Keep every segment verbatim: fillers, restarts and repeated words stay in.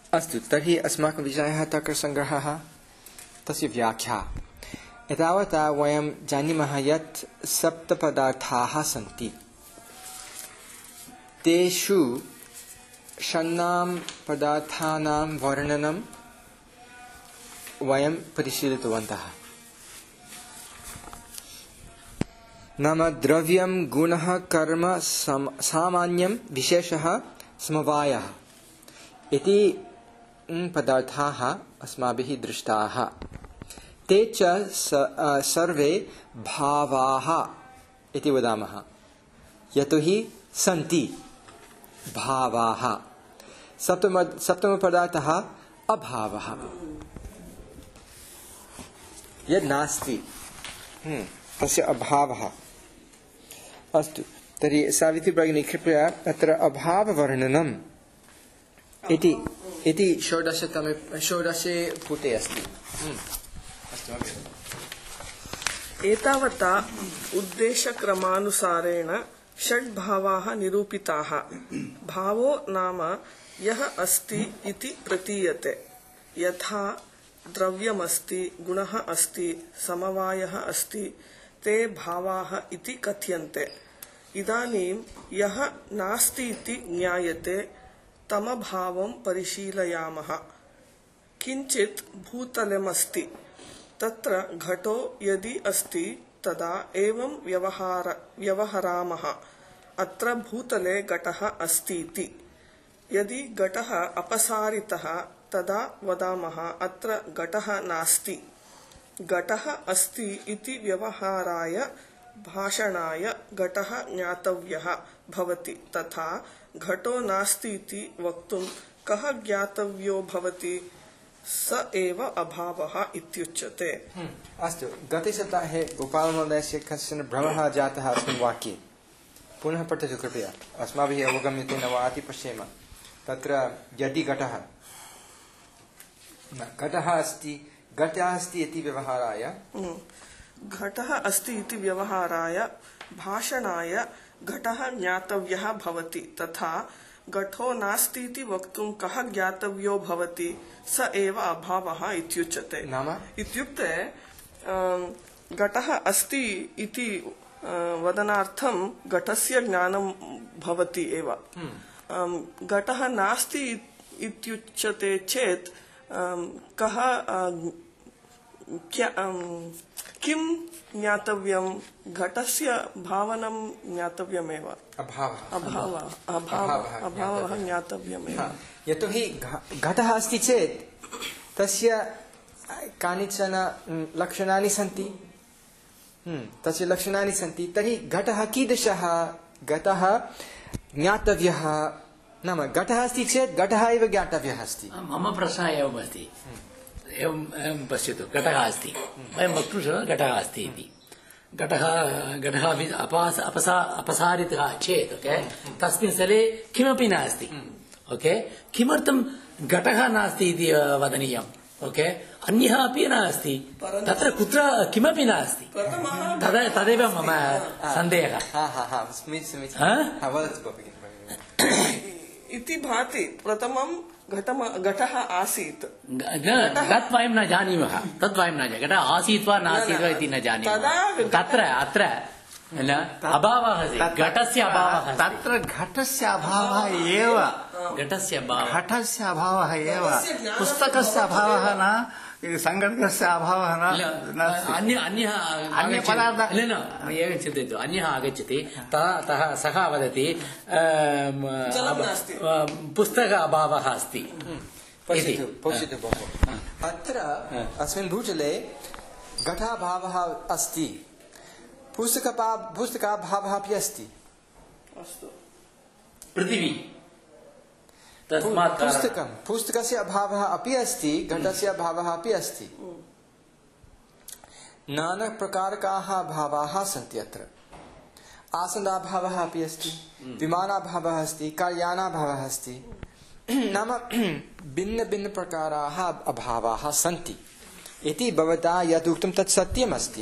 अस्तु, तर्हि अस्माकं विषयः तर्कसङ्ग्रहः, तस्य व्याख्या। एतावता वयं जानीमः यत् सप्तपदार्थाः सन्ति। तेषु षण्णां पदार्थानां वर्णनं वयं परिशीलितवन्तः। नाम द्रव्यं, गुणः, कर्म, सामान्यं, विशेषः, समवायः इति पदार्थाः अस्माभिः दृष्टाः। ते च सर्वे भावाः इति वदामः, यतोहि सन्ति भावाः। सप्तम सप्तमपदार्थः अभावः, यद् नास्ति तस्य अभावः। अस्तु, तर्हि सावित्री भगिनी कृपया अत्र अभाववर्णनम् इति इति षोडशतमे षोडशे पुटे अस्ति। अस्तु, एतावता उद्देशक्रमानुसारेण षड्भावाः निरूपिताः। भावो नाम यः अस्ति इति प्रतीयते। यथा द्रव्यमस्ति, गुणः अस्ति, समवायः अस्ति, ते भावाः इति कथ्यन्ते। इदानीं यः नास्ति इति ज्ञायते तमभावं परिशीलयामः। किञ्चित् भूतलमस्ति, तत्र घटो यदि अस्ति तदा एवं व्यवहार व्यवहरामः, अत्र भूतले घटः अस्ति इति। यदि घटः अपसारितः तदा वदामः अत्र घटः नास्ति। घटः अस्ति इति व्यवहाराय भाषणाय घटः ज्ञातव्यः भवति, तथा घटो नास्ति इति वक्तुं कः ज्ञातव्यो भवति, स एव अभावः इत्युच्यते। अस्तु, गते सप्ताहे गोपालमहोदयस्य कश्चन भ्रमः जातः अस्मिन् वाक्ये। पुनः पठतु कृपया, अस्माभिः अवगम्यते न वा इति पश्येम। तत्र यदि घटः घटः अस्ति घटः अस्ति इति व्यवहाराय घटः अस्ति इति व्यवहाराय भाषणाय घटः ज्ञातव्यः भवति, तथा घटो नास्ति इति वक्तुं कः ज्ञातव्यो भवति, स एव अभावः इत्युच्यते। नाम इत्युक्ते घटः अस्ति इति वदनार्थं घटस्य ज्ञानं भवति एव। घटः नास्ति इत्युच्यते चेत् कः किं ज्ञातव्यं, घटस्य भावनं ज्ञातव्यमेव। अभावः अभावः अभावः ज्ञातव्यमेव। यतोहि घटः अस्ति चेत् तस्य कानिचन लक्षणानि सन्ति तस्य लक्षणानि सन्ति तर्हि घटः कीदृशः, घटः ज्ञातव्यः। नाम घटः अस्ति चेत् घटः एव ज्ञातव्यः अस्ति। मम प्रश्नः एवम् अस्ति, एवं पश्यतु, घटः अस्ति, वयं वक्तुं शक्नुमः घटः अस्ति इति। घटः घटः अपास अपसा अपसारितः चेत् ओके तस्मिन् स्थले किमपि नास्ति। ओके, किमर्थं घटः नास्ति इति वदनीयम्? ओके, अन्यः अपि नास्ति, तत्र कुत्र किमपि नास्ति। तदेव मम सन्देहः इति भाति। प्रथमं घटः आसीत्, तत् वयं न जानीमः, तत् वयं न जानीमः, घटः आसीत् वा नासीत् वा इति न जानीमः। तत्र अत्र अभावः अस्ति, घटस्य अभावः, तत्र घटस्य अभावः एव, घटस्य घटस्य अभावः एव, पुस्तकस्य अभावः न, सङ्गणकस्य अभावः न, अन्य अन्यः अन्य पदार्थः न। एवं चिन्तयतु, अन्यः आगच्छति, तः सः वदति पुस्तक अभावः अस्ति। अत्र अस्मिन् भूतले घटाभावः अस्ति, पुस्तकपा पुस्तकाभावः अपि अस्ति। पृथिवी पुस्तकं पुस्तकस्य अभावः अपि अस्ति, घटस्य अभावः अपि अस्ति। नानाप्रकारकाः भावाः सन्ति अत्र। आसन्दाभावः अपि अस्ति, विमानाभावः अस्ति, कार्यानाभावः अस्ति। नाम भिन्नभिन्नप्रकाराः अभावाः सन्ति इति भवता यद् उक्तं तत् सत्यमस्ति।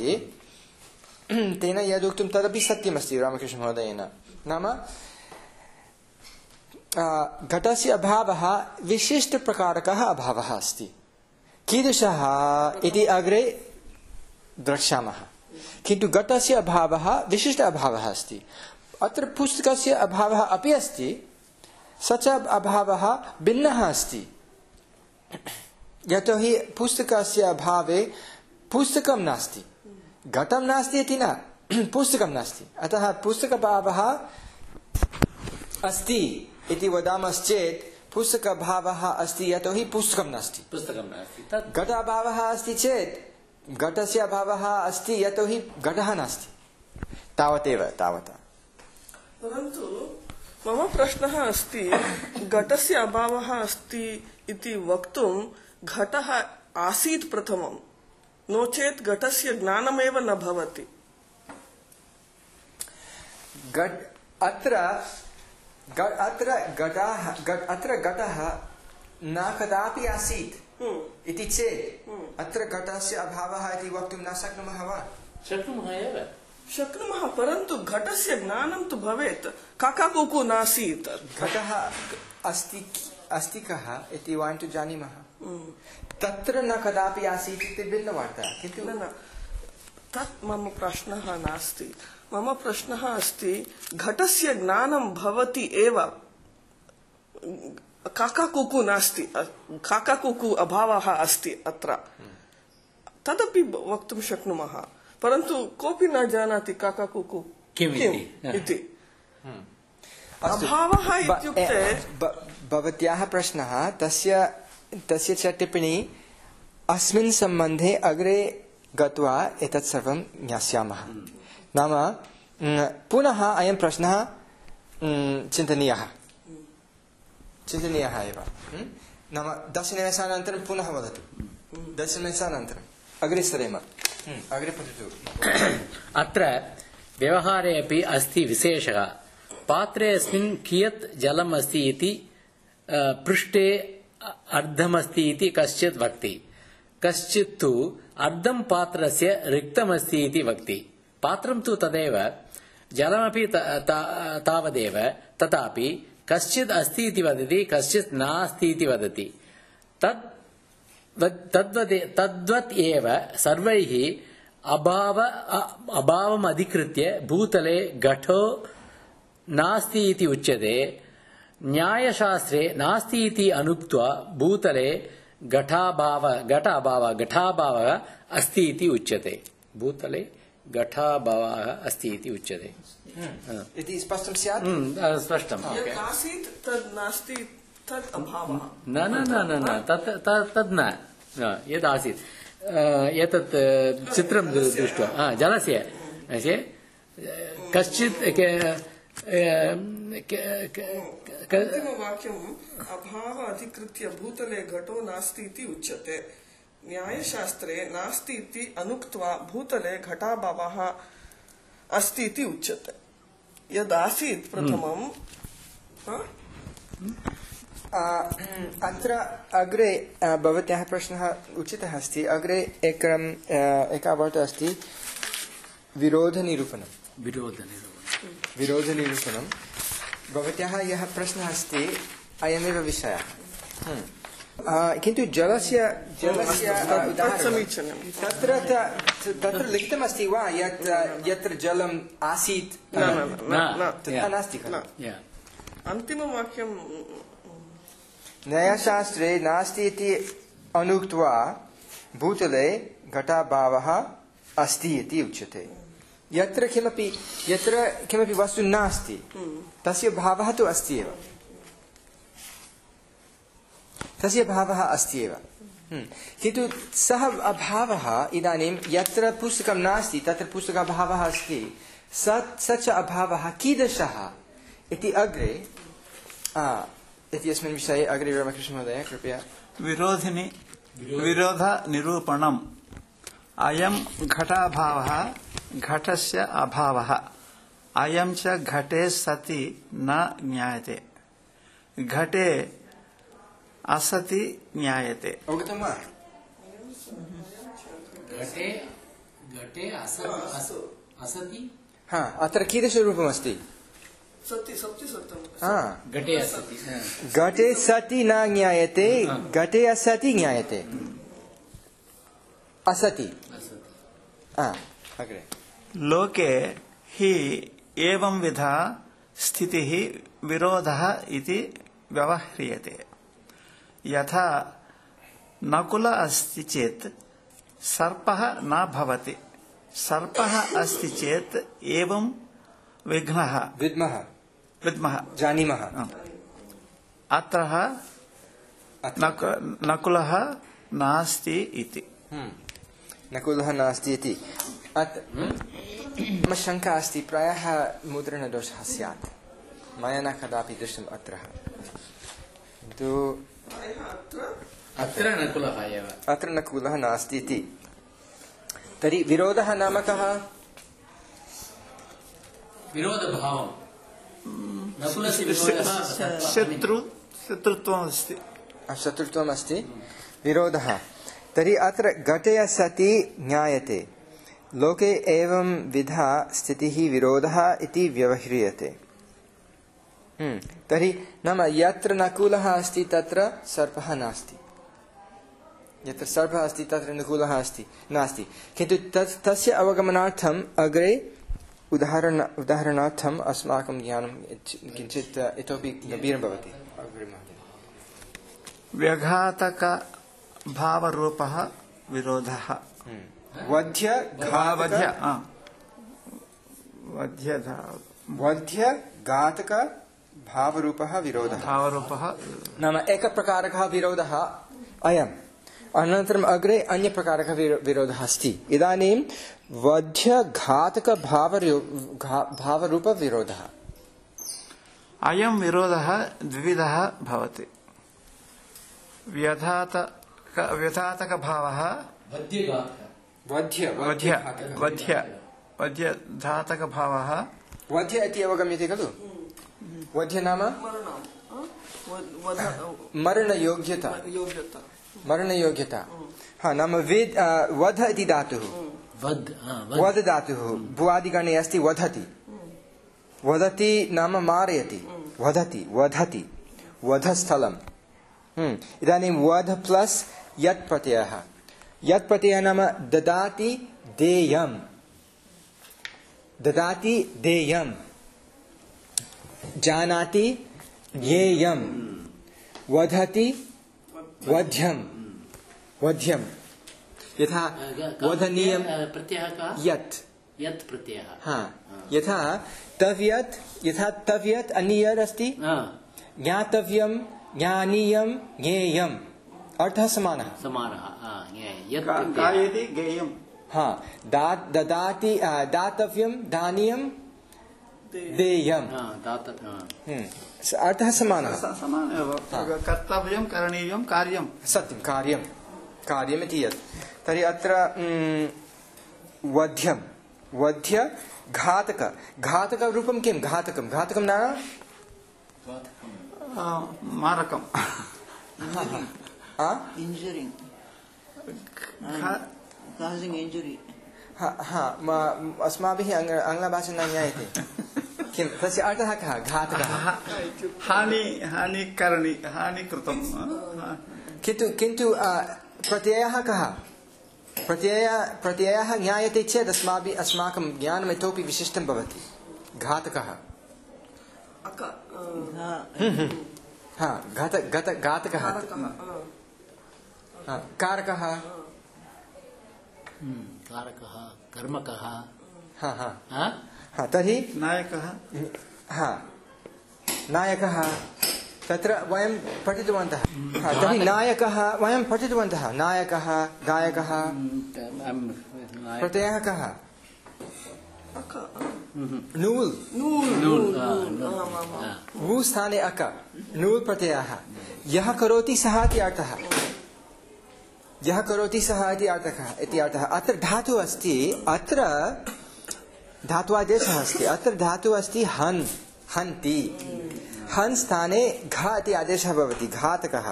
तेन यदुक्तं तदपि सत्यमस्ति रामकृष्णमहोदयेन। नाम घटस्य अभावः विशिष्टप्रकारकः अभावः अस्ति। कीदृशः इति अग्रे द्रक्ष्यामः। किन्तु घटस्य अभावः विशिष्ट अभावः अस्ति। अत्र पुस्तकस्य अभावः अपि अस्ति, स च अभावः भिन्नः अस्ति। यतोहि पुस्तकस्य अभावे पुस्तकं नास्ति, घटं नास्ति इति न, पुस्तकं नास्ति। अतः पुस्तकभावः अस्ति इति वदामश्चेत् पुस्तकभावः अस्ति यतोहि पुस्तकं नास्ति। पुस्तकं नास्ति। घटाभावः अस्ति चेत् घटस्य अभावः अस्ति यतोहि घटः नास्ति। तावदेव तावता। परन्तु मम प्रश्नः अस्ति, घटस्य अभावः अस्ति इति वक्तुं घटः आसीत् प्रथमं, नो चेत् घटस्य ज्ञानमेव न भवति। अत्र अत्र घटः अत्र घटः न कदापि आसीत् इति चेत् अत्र घटस्य अभावः इति वक्तुं न शक्नुमः वा? शक्नुमः एव शक्नुमः, परन्तु घटस्य ज्ञानं तु भवेत्। काकाकुकु नासीत्, घटः अस्ति अस्ति कः इति वयं तु जानीमः। तत्र न कदापि आसीत् इति भिन्नवार्ता। किन्तु न न तत् मम प्रश्नः नास्ति। मम प्रश्नः अस्ति, घटस्य ज्ञानं भवति एव, काकाकुकु नास्ति, काकाकुकु अभावः अस्ति अत्र, तदपि वक्तुं शक्नुमः। परन्तु कोऽपि न जानाति काकाकुकु किम् इति। अभावः इत्युक्ते भवत्याः प्रश्नः, तस्य तस्य च टिप्पणी अस्मिन् सम्बन्धे अग्रे गत्वा एतत् सर्वं ज्ञास्यामः। नाम पुनः अयं प्रश्नः चिन्तनीयः चिन्तनीयः एव। नाम दशनिमेषानन्तरं पुनः वदतु। दशनिमेषानन्तरम् अग्रे सरेम। अग्रे पठतु। अत्र व्यवहारे अपि अस्ति विशेषः। पात्रे अस्मिन् कियत् जलम् अस्ति इति पृष्ठे अर्धमस्ति इति कश्चित् वक्ति, कश्चित् तु अर्धं पात्रस्य रिक्तमस्ति इति वक्ति। पात्रं तु तदेव, जलमपि तावदेव, तथापि कश्चित् अस्ति इति वदति, कश्चित् नास्ति इति वदति। तद् तद्वत् एव सर्वैः अभाव अभावम् अधिकृत्य भूतले घटो नास्ति इति उच्यते। न्यायशास्त्रे नास्ति इति अनुक्त्वा भूतले घटाभाव घट अभाव घटाभावः अस्ति इति उच्यते। भूतले घटाभावः अस्ति इति उच्यते। इति स्पष्टं स्यात्? स्पष्टं। आसीत् तद् नास्ति तद् अभावः। न न न न न तत् तद् न यद् आसीत्। एतत् चित्रं दृष्ट्वा जलस्य कश्चित् वाक्यम् अभाव अधिकृत्य भूतले घटो नास्ति इति उच्यते। न्यायशास्त्रे नास्ति इति अनुक्त्वा भूतले घटाभावः अस्ति इति उच्यते। यदासीत् प्रथमं अत्र अग्रे भवत्याः प्रश्नः उचितः अस्ति। अग्रे एकम् एका वार्ता अस्ति, विरोधनिरूपणं। विरोधनिरूपणं विरोधनिरूपणं भवत्याः यः प्रश्नः अस्ति अयमेव विषयः। किन्तु जलस्य जलस्य समीचीनं तत्र तत्र लिखितमस्ति वा यत् यत्र जलम् आसीत् तथा नास्ति खलु? अन्तिमवाक्यं न्यायशास्त्रे नास्ति इति अनुक्त्वा भूतले घटाभावः अस्ति इति उच्यते। यत्र किमपि यत्र किमपि वस्तु नास्ति तस्य भावः तु अस्ति एव, तस्य भावः अस्ति एव। किन्तु सः अभावः इदानीं यत्र पुस्तकं नास्ति तत्र पुस्तकाभावः अस्ति, स स च अभावः कीदृशः इति अग्रे इति अस्मिन् विषये अग्रे रामकृष्णमहोदय कृपया। विरोधिनि विरोधनिरूपणम्। अयं घटाभावः घटस्य अभावः, अयं च घटे सति न ज्ञायते, घटे असति ज्ञायते। अवगतं वा? घटे घटे असति। हा, अत्र कीदृशरूपमस्ति? सति सति सत्यं हाँ घटे असति घटे सति न ज्ञायते घटे असति ज्ञायते असति हाँ अग्रे लोके हि एवं विधा स्थितिः विरोधः इति व्यवह्रियते यथा नकुल अस्ति चेत् सर्पः न भवति सर्पः अस्ति चेत् एवं विघ्नः विद्मः विद्मः जानीमः अत्र नकुलः नास्ति इति नकुलः नास्ति इति मम शङ्का अस्ति प्रायः मुद्रणदोषः स्यात् मया न कदापि दृष्टम् अत्र किन्तु अत्र नकुलः एव अत्र नकुलः नास्ति इति तर्हि विरोधः नाम कः विरोधभावं नकुलस्य विरोधः शत्रु शत्रुत्वम् अस्ति शत्रुत्वम् अस्ति विरोधः तर्हि अत्र घटे सति ज्ञायते लोके एवं विधा स्थितिः विरोधः इति व्यवह्रियते तर्हि नाम यत्र नकुलः अस्ति तत्र सर्पः नास्ति यत्र सर्पः अस्ति तत्र नकुलः अस्ति नास्ति किन्तु तत् तस्य अवगमनार्थम् अग्रे उदाहरण उदाहरणार्थम् अस्माकं ज्ञानं किञ्चित् इतोपि गभीरं भवति व्यघातक भावरूपः विरोधः वध्य वध्य वध्य वध्य घातक भावरूपः विरोधः भावरूपः नाम एकप्रकारकः विरोधः अयम् अनन्तरम् अग्रे अन्यप्रकारकः विरोधः अस्ति इदानीं वध्य घातक भावरूपविरोधः अयं विरोधः द्विविधः भवति व्यधातक व्यधातकभावः वध्य वध्य वध्य वध्य धातकभावः वध्य इति अवगम्यते खलु वध्य नाम मरणयोग्यता मरणयोग्यता हा नाम वेद वध इति धातुः वध धातुः भुवादिगणे अस्ति वधति वदति नाम मारयति वधति वधति वधस्थलम् इदानीं वध प्लस् यत् प्रत्ययः यत् प्रत्ययः नाम ददाति देयम् ददाति देयम् जानाति ज्ञेयम् वधति वध्यम् वध्यम् यथा वधनीयं यत् यत् प्रत्ययः हाँ यथा तव्यत् यथा तव्यत् अन्यत् अस्ति ज्ञातव्यं ज्ञानीयं ज्ञेयम् अर्थः समानः समानः गायति ज्ञेयम् हाँ ददाति दातव्यं दानीयं देयम् अर्थः समानः समानः कर्तव्यं करणीयं कार्यं सत्यं कार्यं कार्यम् इति यत् तर्हि अत्र वध्यं वध्य घातक घातकरूपं किं घातकं घातकं नाम मारकं injuring causing injury हा हा अस्माभिः आङ्ग्लभाषा न ज्ञायते किं तस्य अर्थः कः घातकः हानि हानि करणि हानि कृतं किन्तु किन्तु प्रत्ययः कः प्रत्यय प्रत्ययः ज्ञायते चेत् अस्माभिः अस्माकं ज्ञानम् इतोपि विशिष्टं भवति घातकः हा घात घत घातकः कारकः कारकः कर्मकः हा हा हा तर्हि नायकः हा नायकः तत्र वयं पठितवन्तः तर्हि नायकः वयं पठितवन्तः नायकः गायकः प्रत्ययः कः नूल् वू स्थाने अक नूल् प्रत्ययः यः करोति सः इति अर्थः यः करोति सः इति अर्थः इति अर्थः अत्र धातुः अस्ति अत्र धात्वादेशः अस्ति अत्र धातुः अस्ति हन् हन्ति हन् स्थाने घ इति आदेशः भवति घातकः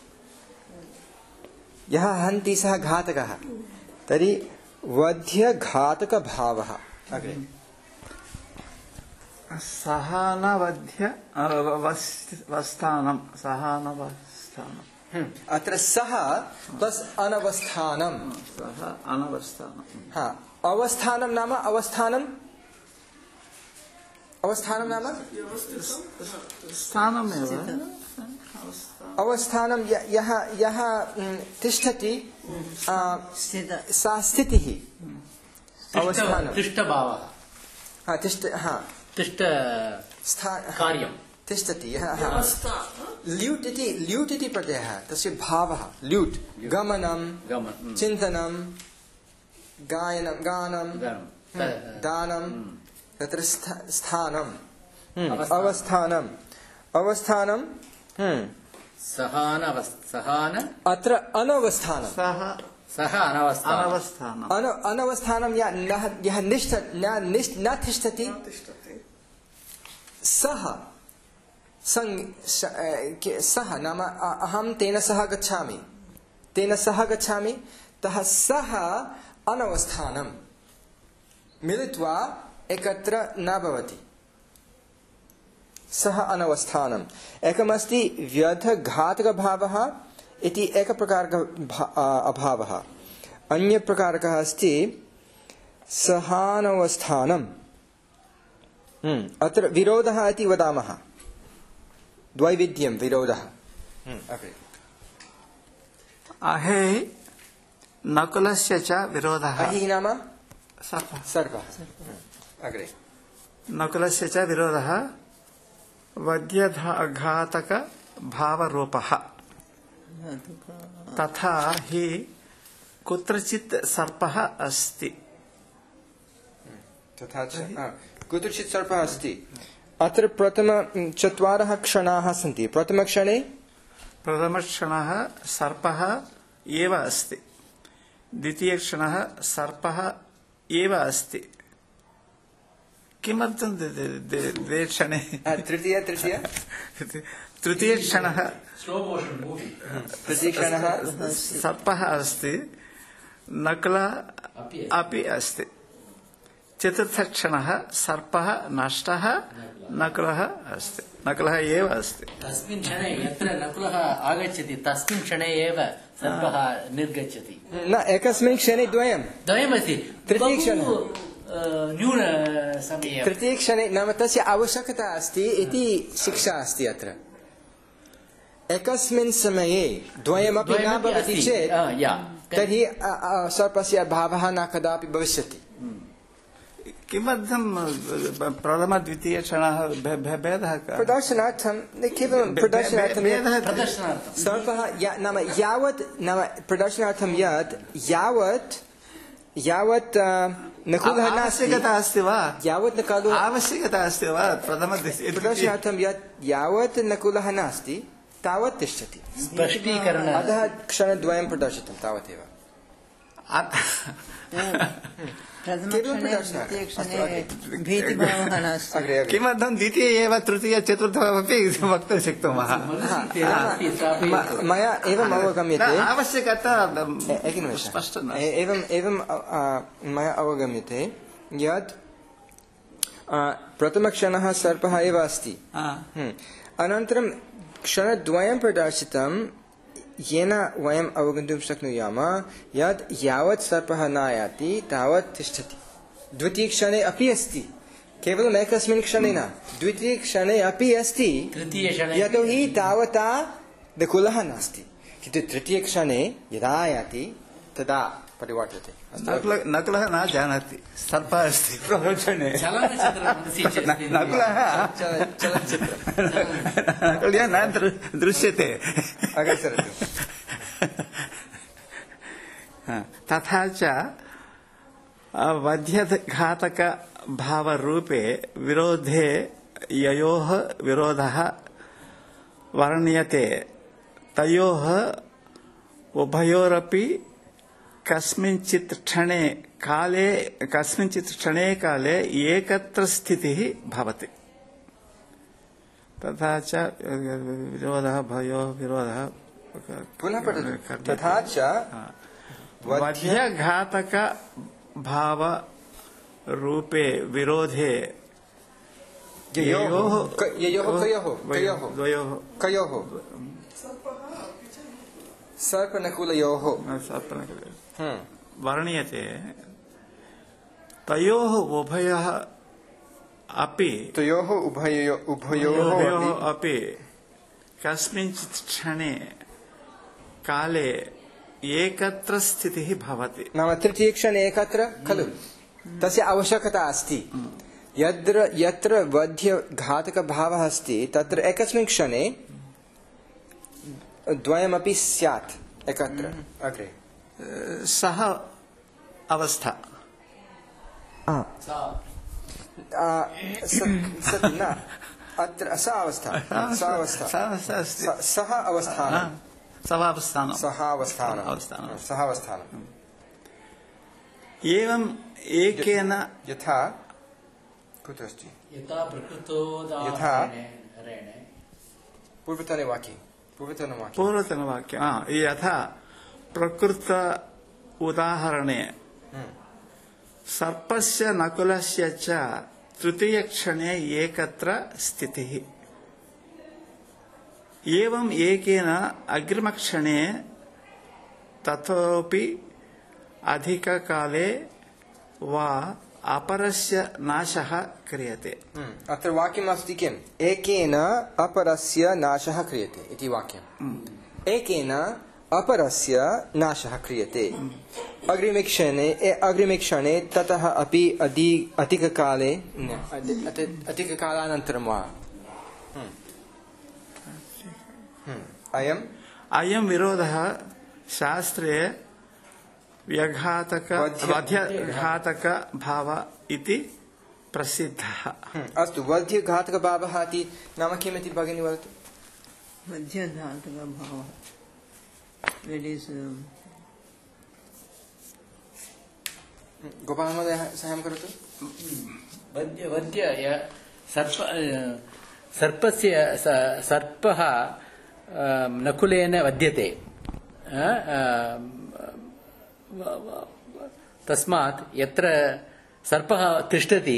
यः हन्ति सः घातकः तर्हि वध्य घातक भावः अग्रे सहानवध्य अवस्थानं सहानवस्थानं अत्र सः प्लस अनवस्थानं सः अनवस्थानं हा अवस्थानं नाम अवस्थानं अवस्थानं नाम स्थानमेव अवस्थानं य- यः यः उम्, तिष्ठति आ, स्थित सा स्थितिः अवस्थानं तिष्ठभावः हा तिष्ठ हा तिष्ठ स्था कार्यं तिष्ठति यः हा ल्यूट् इति ल्यूट् इति प्रत्ययः तस्य भावः ल्यूट् गमनं गमनं चिन्तनं गायनं गानं गमनं दानं तत्र स्थ- स्थानं हम्म, अवस्थानं। अवस्थानं अवस्थानं हम्म, सहान सहान अत्र अनवस्थानं सः सः अनवस्थानं अनवस्थानं अन अनवस्थानं या न यः निष्ठ न निष्ठ न तिष्ठति सः सं स- अ, के- सः नाम अ- अहं तेन सह गच्छामि तेन सह गच्छामि तः सः अनवस्थानं मिलित्वा एकत्र न भवति सः अनवस्थानम् एकमस्ति व्यर्थघातकभावः इति एकप्रकारकः भा- अ, अभावः अन्यप्रकारकः अस्ति सहानवस्थानम् हम्म, अत्र विरोधः इति वदामः द्वैविध्यं विरोधः हम्म, अग्रे अहे नकुलस्य च विरोधः अहि नाम सर्पः सर्पः अग्रे नकुलस्य च विरोधः वध्यघातकभावरूपः तथा हि कुत्रचित् सर्पः अस्ति तथा च हा, कुत्रचित् सर्पः अस्ति अत्र प्रथम चत्वारः क्षणाः सन्ति प्रथमक्षणे प्रथमक्षणः सर्पः एव अस्ति द्वितीयक्षणः सर्पः एव अस्ति किमर्थं द्वे- द्वे- द्वे क्षणे अ, तृतीय तृतीय तृतीयक्षणः स्लो मोशन् मूवी तृतीयक्षणः सर्पः अस्ति नकुल अपि अपि अस्ति चतुर्थक्षणः सर्पः नष्टः नकुलः अस्ति नकुलः एव अस्ति तस्मिन् क्षणे यत्र नकुलः आगच्छति तस्मिन् क्षणे एव सर्पः निर्गच्छति न एकस्मिन् क्षणे द्वयं द्वयमस्ति तृतीयक्षणः। बहु, अ, न्यूनसमये तृतीयक्षणे नाम तस्य आवश्यकता अस्ति इति शिक्षा अस्ति अत्र एकस्मिन् समये द्वयमपि न द्वयमपि भवति अस्ति। चेत् अ, या तर्हि अ, अ, सर्पस्य अभावः न कदापि भविष्यति किमर्थं प्रथमद्वितीयक्षणः भे- भे- भेदः कः? प्रदर्शनार्थं केवलं भे- प्रदर्शनार्थं भे- भेदः प्रदर्शनार्थं सर्पः या- नाम यावत् नाम प्रदर्शनार्थं यत् यावत् यावत् अ, नकुलः नास्ति आवश्यकता अस्ति वा यावत् नकुलः आवश्यकता अस्ति वा प्रथमद्वितीय प्रदर्शनार्थं यत् यावत् नकुलः नास्ति तावत् तिष्ठति स्पष्टीकरण अतः क्षणद्वयं प्रदर्शितं तावदेव प्रथमक्षणे द्वितीयक्षणे भीतिभावः नास्ति अग्रे अग्रे किमर्थं द्वितीय एव तृतीय चतुर्थमपि वक्तुं शक्नुमः म- मया एवम् न, अवगम्यते आवश्यकता ए- एकनिमेषः स्पष्टं नास्ति। ए- एवम् एवं अ, अ, मया अवगम्यते यत् अ, प्रथमक्षणः सर्पः एव अस्ति हा। हम्म। अनन्तरं क्षणद्वयं प्रदर्शितं येन वयम् अवगन्तुं शक्नुयाम यत् यावत् सर्पः न आयाति तावत् तिष्ठति द्वितीयक्षणे अपि अस्ति केवलम् एकस्मिन् क्षणे न द्वितीयक्षणे अपि अस्ति तृतीयक्षणे यतोहि तावता नकुलः नास्ति किन्तु तृतीयक्षणे यदा आयाति तदा परिवर्तते नकुल- नकुलः न जानाति सर्पः अस्ति प्रवचने चलनचित्रं मनसि चिन्तयति। नकुलः नकुलः न दृ- दृश्यते अग्रे सरतु हा, तथा च वध्यघातकभावरूपे विरोधे ययोः विरोधः वर्ण्यते तयोः उभयोरपि कस्मिंचित् क्षणे काले कस्मिंचित् क्षणे काले एकत्र स्थितिः भवति तथा च विरोधः भयो विरोधः पुनः पठतु तथा च वध्यघातकभावरूपे विरोधे ययोः ययोः कयोः कयोः द्वयोः कयोः सर्पनकुलयोः वर्ण्यते तयोः उभयः अपि तयोः उभयो उभयोः अपि कस्मिंश्चित् क्षणे काले एकत्र स्थितिः भवति नाम तृतीयक्षणे एकत्र खलु तस्य आवश्यकता अस्ति यत्र यत्र वध्यघातकभावः अस्ति तत्र एकस्मिन् क्षणे द्वयमपि स्यात् एकत्र अग्रे सः अवस्था न अत्र स अवस्था स अवस्था सः अवस्थानं सः अवस्थानं सः अवस्थानं सः अवस्थानं एवम् एकेन यथा कुत्र अस्ति यथा प्रकृतो यथा पूर्वतने वाक्ये पूर्वतनवाक्ये पूर्वतनवाक्ये यथा प्रकृत उदाहरणे सर्पस्य नकुलस्य च तृतीयक्षणे एकत्र स्थितिः एवम् एकेन अग्रिमक्षणे ततोपि अधिककाले वा अपरस्य नाशः क्रियते अत्र वाक्यमस्ति किम् एकेन अपरस्य नाशः क्रियते इति वाक्यम् एकेन अपरस्य नाशः क्रियते अग्रिमे क्षणे अग्रिमे क्षणे ततः अपि अधि अधिककाले अधिककालानन्तरं वा अयम् अयं विरोधः शास्त्रे व्यघातक वध्यघातक भाव इति प्रसिद्धः अस्तु वध्यघातकभावः इति नाम किमिति भगिनी वदतु वध्यघातकभावः गोपालमहोदय साहाय्यं करोतु वद्य वद्य सर्प सर्पस्य सर्पः नकुलेन वद्यते तस्मात् यत्र सर्पः तिष्ठति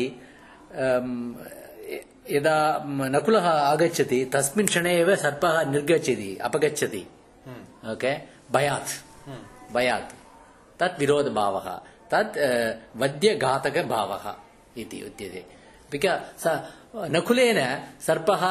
यदा नकुलः आगच्छति तस्मिन् क्षणे एव सर्पः निर्गच्छति अपगच्छति ओके भयात् भयात् तत् विरोधभावः तत् वद्यघातकभावः इति उच्यते बिकास् नकुलेन सर्पः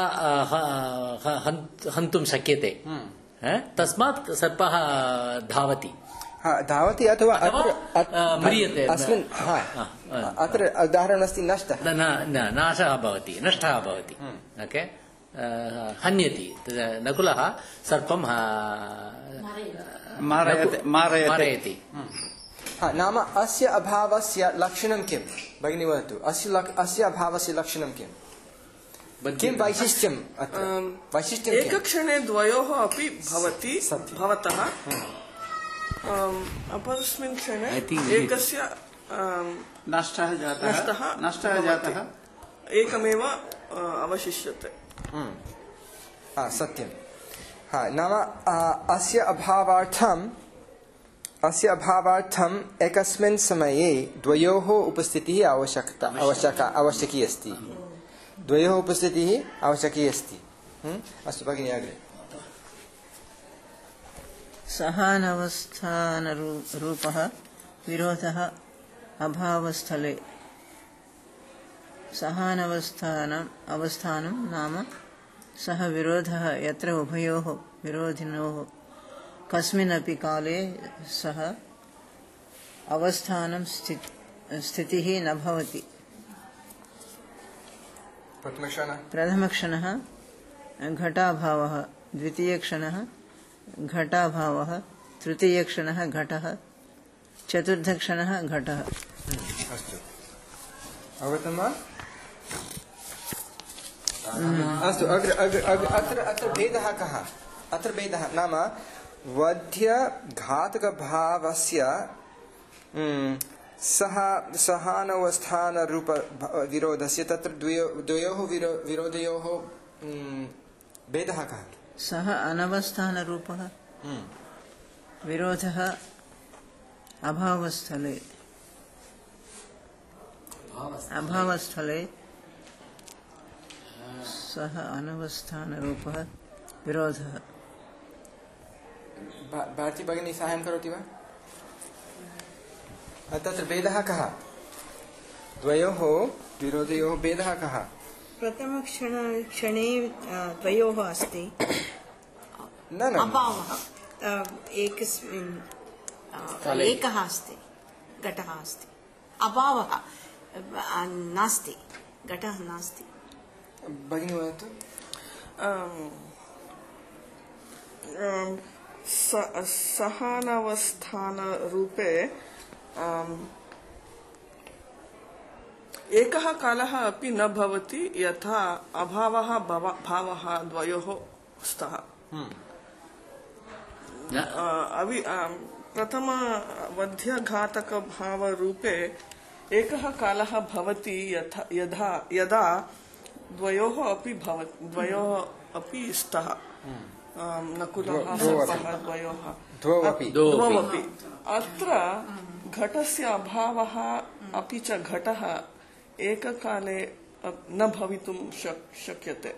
हन्तुं शक्यते तस्मात् सर्पः धावति धावति अथवा म्रियते अस्मिन् अत्र उदाहरणम् अस्ति नष्टः नाशः भवति नष्टः भवति ओके हन्यति नकुलः सर्पं मारयति नाम अस्य अभावस्य लक्षणं किं भगिनी वदतु अस्य अस्य अभावस्य लक्षणं किं किं वैशिष्ट्यं वैशिष्ट्यं एकक्षणे द्वयोः अपि भवति भवतः अपरस्मिन् क्षणे एकस्य नष्टः जातः नष्टः जातः एकमेव अवशिष्यते सत्यं नाम अस्य अभावार्थम् अस्य अभावार्थम् एकस्मिन् समये द्वयोः उपस्थितिः आवश्यकता आवश्यका आवश्यकी अस्ति द्वयोः उपस्थितिः आवश्यकी अस्ति अस्तु भगिनी अग्रे सहानवस्थानरूपः विरोधः अभावस्थले सहानवस्थानम् अवस्थानं नाम सः विरोधः यत्र उभयोः विरोधिनोः कस्मिन्नपि काले सः अवस्थानं स्थितिः न भवति प्रथमक्षणः घटाभावः द्वितीयक्षणः घटाभावः तृतीयक्षणः घटः चतुर्थक्षणः घटः अस्तु अवगतं वा अस्तु अग्रे अत्र अत्र भेदः कः अत्र भेदः नाम वध्यघातकभावस्य सह सहानवस्थानरूप विरोधस्य तत्र द्वयोः विरोधयोः भेदः कः सः अनवस्थानरूपः विरोधः अभावस्थले अभावस्थले सः अनवस्थानरूपः विरोधः। भारती भगिनी साहाय्यं करोति वा? तत्र भेदः कः? द्वयोः विरोधयोः भेदः कः? प्रथमक्षण क्षणे द्वयोः अस्ति न न अभावः एकस्मिन् एकः अस्ति घटः अस्ति अभावः नास्ति घटः नास्ति। भगिनी वदतु। सहानवस्थानरूपे एकः कालः अपि न भवति यथा अभावः भावः द्वयोः स्तः। अवि प्रथम वध्यघातकभावरूपे एकः कालः भवति यथा यदा यदा द्वयोः अपि भवति द्वयोः अपि स्तः नकुलः सर्पः द्वयोः द्वयोः। अत्र घटस्य अभावः अपि च घटः एककाले न भवितुं शक्यते।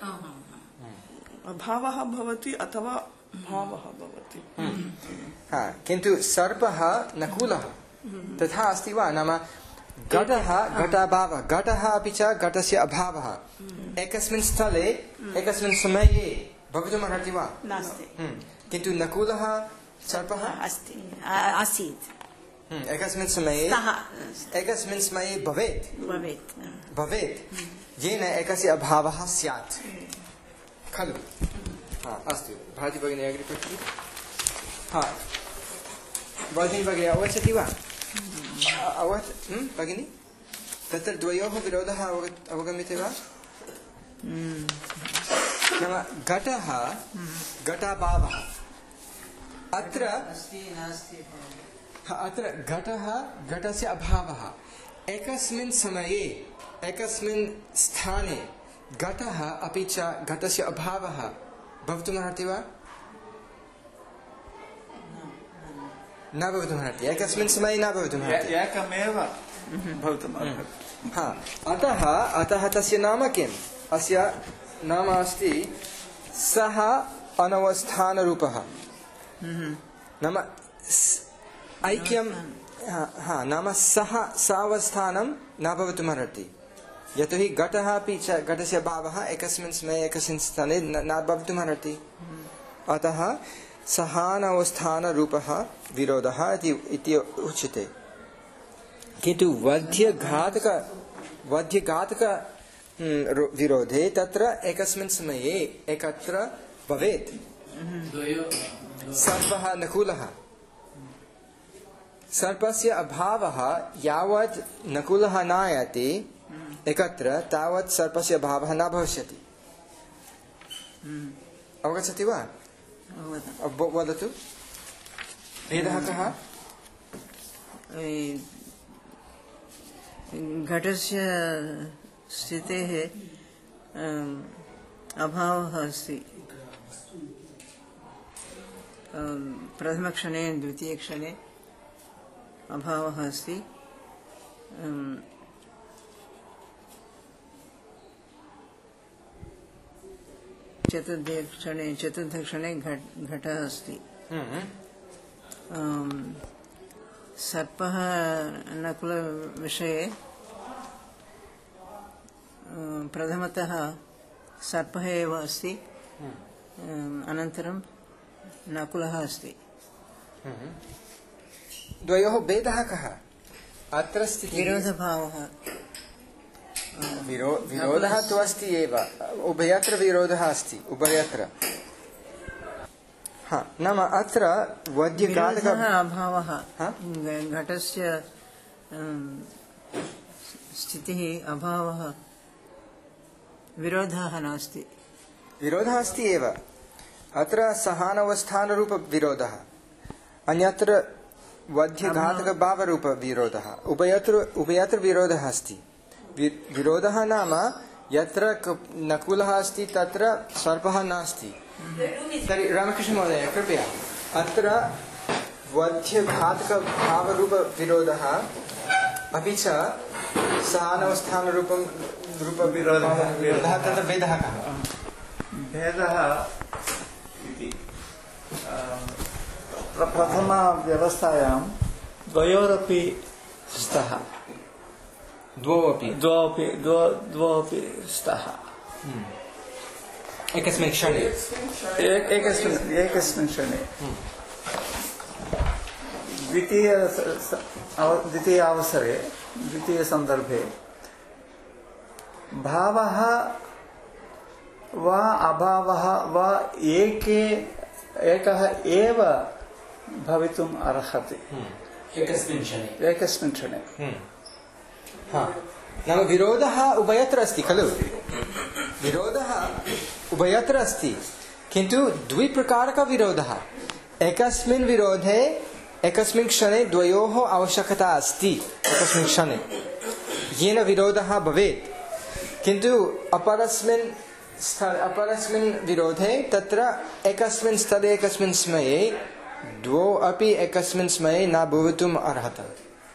अभावः भवति अथवा भावः भवति। किन्तु सर्पः नकुलः तथा अस्ति वा? नाम घटः घटाभावः घटः अपि च घटस्य अभावः एकस्मिन् स्थले एकस्मिन् समये भवितुमर्हति वा? नास्ति। किन्तु नकुलः सर्पः अस्ति आसीत् एकस्मिन् समये एकस्मिन् समये भवेत् भवेत् भवेत् येन एकस्य अभावः स्यात् खलु? अस्तु भारती भगिनी अग्रे पठतु। हा भगिनी भगिनी अवगच्छति वा? अवगत भगिनी तत्र द्वयोः विरोधः अवगम्यते वा? नाम घटः घटाभावः अत्र अत्र घटः घटस्य अभावः एकस्मिन् समये एकस्मिन् स्थाने घटः अपि च घटस्य अभावः भवितुमर्हति वा? न भवितुमर्हति। एकस्मिन् समये न भवितुमर्हति। एकमेव भवितुमर्हति। हा अतः अतः तस्य नाम किम्? अस्य नाम अस्ति सः अनवस्थानरूपः। नाम ऐक्यं हा नाम सः सावस्थानं न भवितुमर्हति। यतोहि घटः अपि च घटस्य भावः एकस्मिन् समये एकस्मिन् स्थाने न भवितुमर्हति। अतः सहानवस्थानरूपः विरोधः इति उच्यते। किन्तु वध्यघातक वध्यघातक विरोधे तत्र एकस्मिन् समये एकत्र भवेत् सर्पः नकुलः। सर्पस्य अभावः यावत् नकुलः नायति एकत्र तावत् सर्पस्य अभावः न भविष्यति। अवगच्छति वा? वदतु भेदः कः? घटस्य स्थितेः अभावः अस्ति प्रथमक्षणे द्वितीयक्षणे अभावः अस्ति। चतुर्थे क्षणे चतुर्थे क्षणे घटः अस्ति। सर्पः नकुलविषये प्रथमतः सर्पः एव अस्ति अनन्तरं नकुलः अस्ति। द्वयोः भेदः कः? अत्र स्थितिः विरोधभावः विरो विरोधः तु अस्ति एव उभयत्र विरोधः अस्ति उभयत्र। हा नाम अत्र वध्यघातक अभावः घटस्य स्थितिः अभावः विरोधः नास्ति। विरोधः अस्ति एव अत्र सहानवस्थानरूपविरोधः अन्यत्र वध्यघातकभावरूपविरोधः उभयत्र उभयत्र विरोधः अस्ति। विरोधः नाम यत्र नकुलः अस्ति तत्र सर्पः नास्ति। तर्हि रामकृष्ण महोदय कृपया अत्र वध्यघातकभावरूपविरोधः अपि च सहानवस्थानरूपं रूपविरोधः विरोधः तत्र भेदः कः? भेदः इति प्रथमव्यवस्थायां द्वयोरपि स्तः द्वौ अपि द्वौ अपि द्वौ द्वौ अपि स्तः एकस्मिन् क्षणे एक- एकस्मिन् एकस्मिन् क्षणे द्वितीय द्वितीय अवसरे द्वितीयसन्दर्भे भावः वा अभावः वा एके एकः एव भवितुम् अर्हति एकस्मिन् क्षणे एकस्मिन् क्षणे हाँ नाम विरोधः उभयत्र अस्ति खलु विरोधः उभयत्र अस्ति किन्तु द्विप्रकारकः विरोधः एकस्मिन् विरोधे एकस्मिन् क्षणे द्वयोः आवश्यकता अस्ति एकस्मिन् क्षणे येन विरोधः भवेत् किन्तु अपरस्मिन् स्थले अपरस्मिन् विरोधे तत्र एकस्मिन् स्थले एकस्मिन् समये द्वौ अपि एकस्मिन् समये न भवितुम् अर्हतः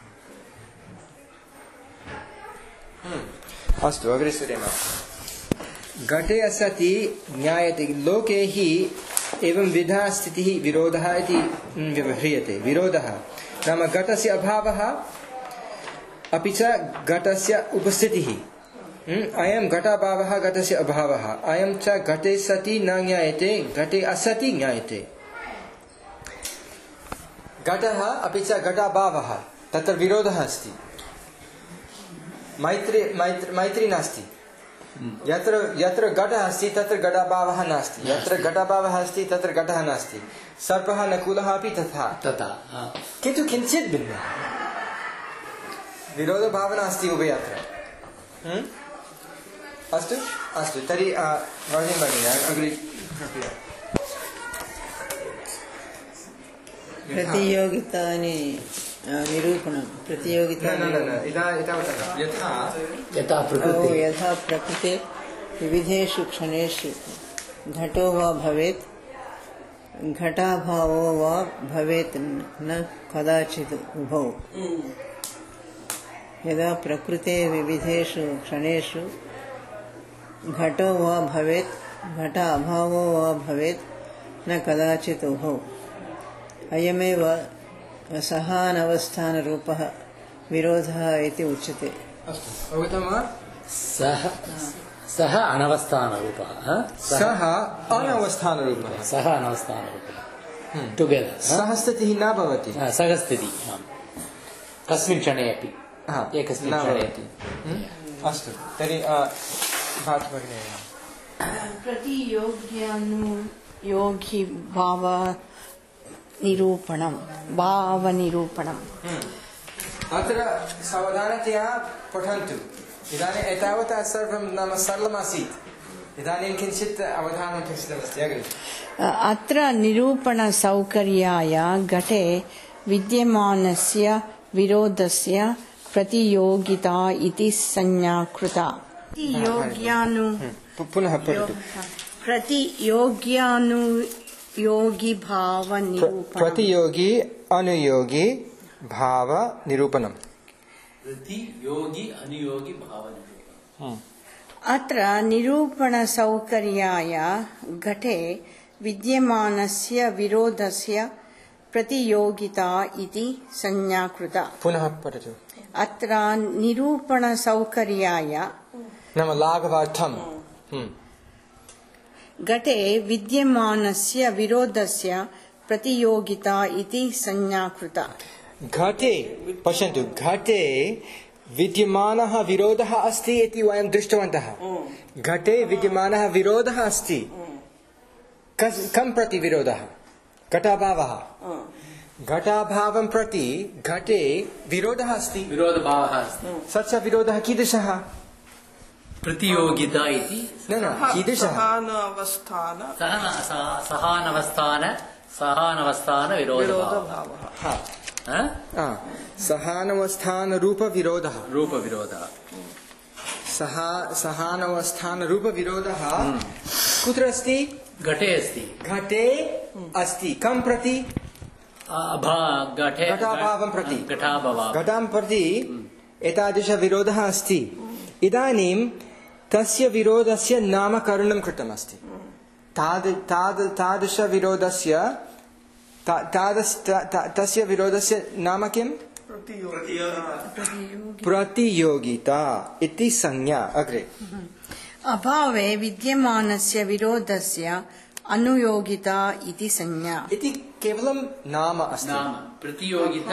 अस्तु अग्रे सरेम घटे असति ज्ञायते लोके हि एवं विधा स्थितिः विरोधः इति व्यवह्रियते विरोधः नाम घटस्य अभावः अपि च घटस्य उपस्थितिः अयं घटाभावः घटस्य अभावः अयं च घटे सति न ज्ञायते घटे असति ज्ञायते घटः अपि च घटाभावः तत्र विरोधः अस्ति मैत्री मैत्री मैत्री नास्ति यत्र यत्र घटः अस्ति तत्र घटाभावः नास्ति यत्र घटाभावः अस्ति तत्र घटः नास्ति सर्पः नकुलः अपि तथा तथा किन्तु किञ्चित् भिन्नः विरोधभावना अस्ति उभयत्र अस्तु अस्तु तर्हि भगिनी भगिनी अग्रे प्रतियोगितानि निरूपणं प्रतियोगिता यथा यथा ओ प्रकृति यथा प्रकृते विविधेषु क्षणेषु घटो वा भवेत् घटाभावो वा भवेत् न कदाचित् उभौ यदा प्रकृते विविधेषु क्षणेषु घटो वा भवेत् घटाभावो वा भवेत् न कदाचित् उभौ अयमेव सहानवस्थानरूपः विरोधः इति उच्यते अस्तु अवगतं वा सः सः अनवस्थानरूपः सः अनवस्थानरूपः सः अनवस्थानरूपः टुगेदर् सः स्थितिः न भवति सः स्थितिः कस्मिन् क्षणे अपि एकस्मिन् न क्षणे भवति अस्तु तर्हि भाति भगिनी प्रतियोग्यानुयोगी भाव निरूपणं भावनिरूपणम् अत्र सावधानतया पठन्तु इदानीम् एतावता सर्वं नाम सरलमासीत् इदानीं किञ्चित् अवधानम् अपेक्षितमस्ति अग्रे अत्र निरूपणसौकर्याय घटे विद्यमानस्य विरोधस्य प्रतियोगिता इति संज्ञा कृता प्रतियोग्यानु पुनः पठतु प्रतियोग्यानु योगी भाव निरूपणम् प्रतियोगी अनुयोगी भाव निरूपणम् प्रतियोगी अनुयोगी भाव निरूपणम् अत्र निरूपणसौकर्याय घटे विद्यमानस्य विरोधस्य प्रतियोगिता इति संज्ञा कृता पुनः पठतु अत्र निरूपणसौकर्याय नाम लाघवार्थं घटे विद्यमानस्य विरोधस्य प्रतियोगिता इति संज्ञा कृता घटे पश्यन्तु घटे विद्यमानः विरोधः अस्ति इति वयं दृष्टवन्तः घटे विद्यमानः विरोधः अस्ति कं प्रति विरोधः घटाभावः घटाभावं प्रति घटे विरोधः अस्ति विरोधभावः अस्ति स च विरोधः कीदृशः प्रतियोगिता इति न न कीदृशः सहानवस्थान सहानवस्थान सहानवस्थान विरोधभावः सहानवस्थान रूप विरोधः रूप विरोधः सहा सहानवस्थान रूप विरोधः कुत्र अस्ति घटे अस्ति घटे अस्ति कं प्रति घटे घटाभावं प्रति घटाभावः घटां प्रति एतादृशविरोधः अस्ति इदानीं तस्य विरोधस्य नामकरणं कृतमस्ति ताद ताद तादृशविरोधस्य तादृश तस्य विरोधस्य नाम किं प्रतियोगिता इति संज्ञा अग्रे अभावे विद्यमानस्य विरोधस्य अनुयोगिता इति संज्ञा इति केवलं नाम अस्ति नाम प्रतियोगिता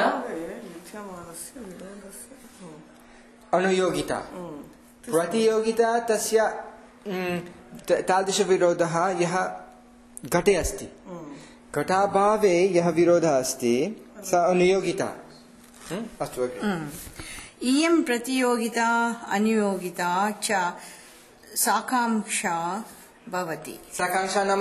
अनुयोगिता प्रतियोगिता तस्य तादृशविरोधः यः घटे अस्ति घटाभावे यः विरोधः अस्ति स अनुयोगिता अस्तु इयं प्रतियोगिता अनुयोगिता च साकांक्षा भवति साकांक्षा नाम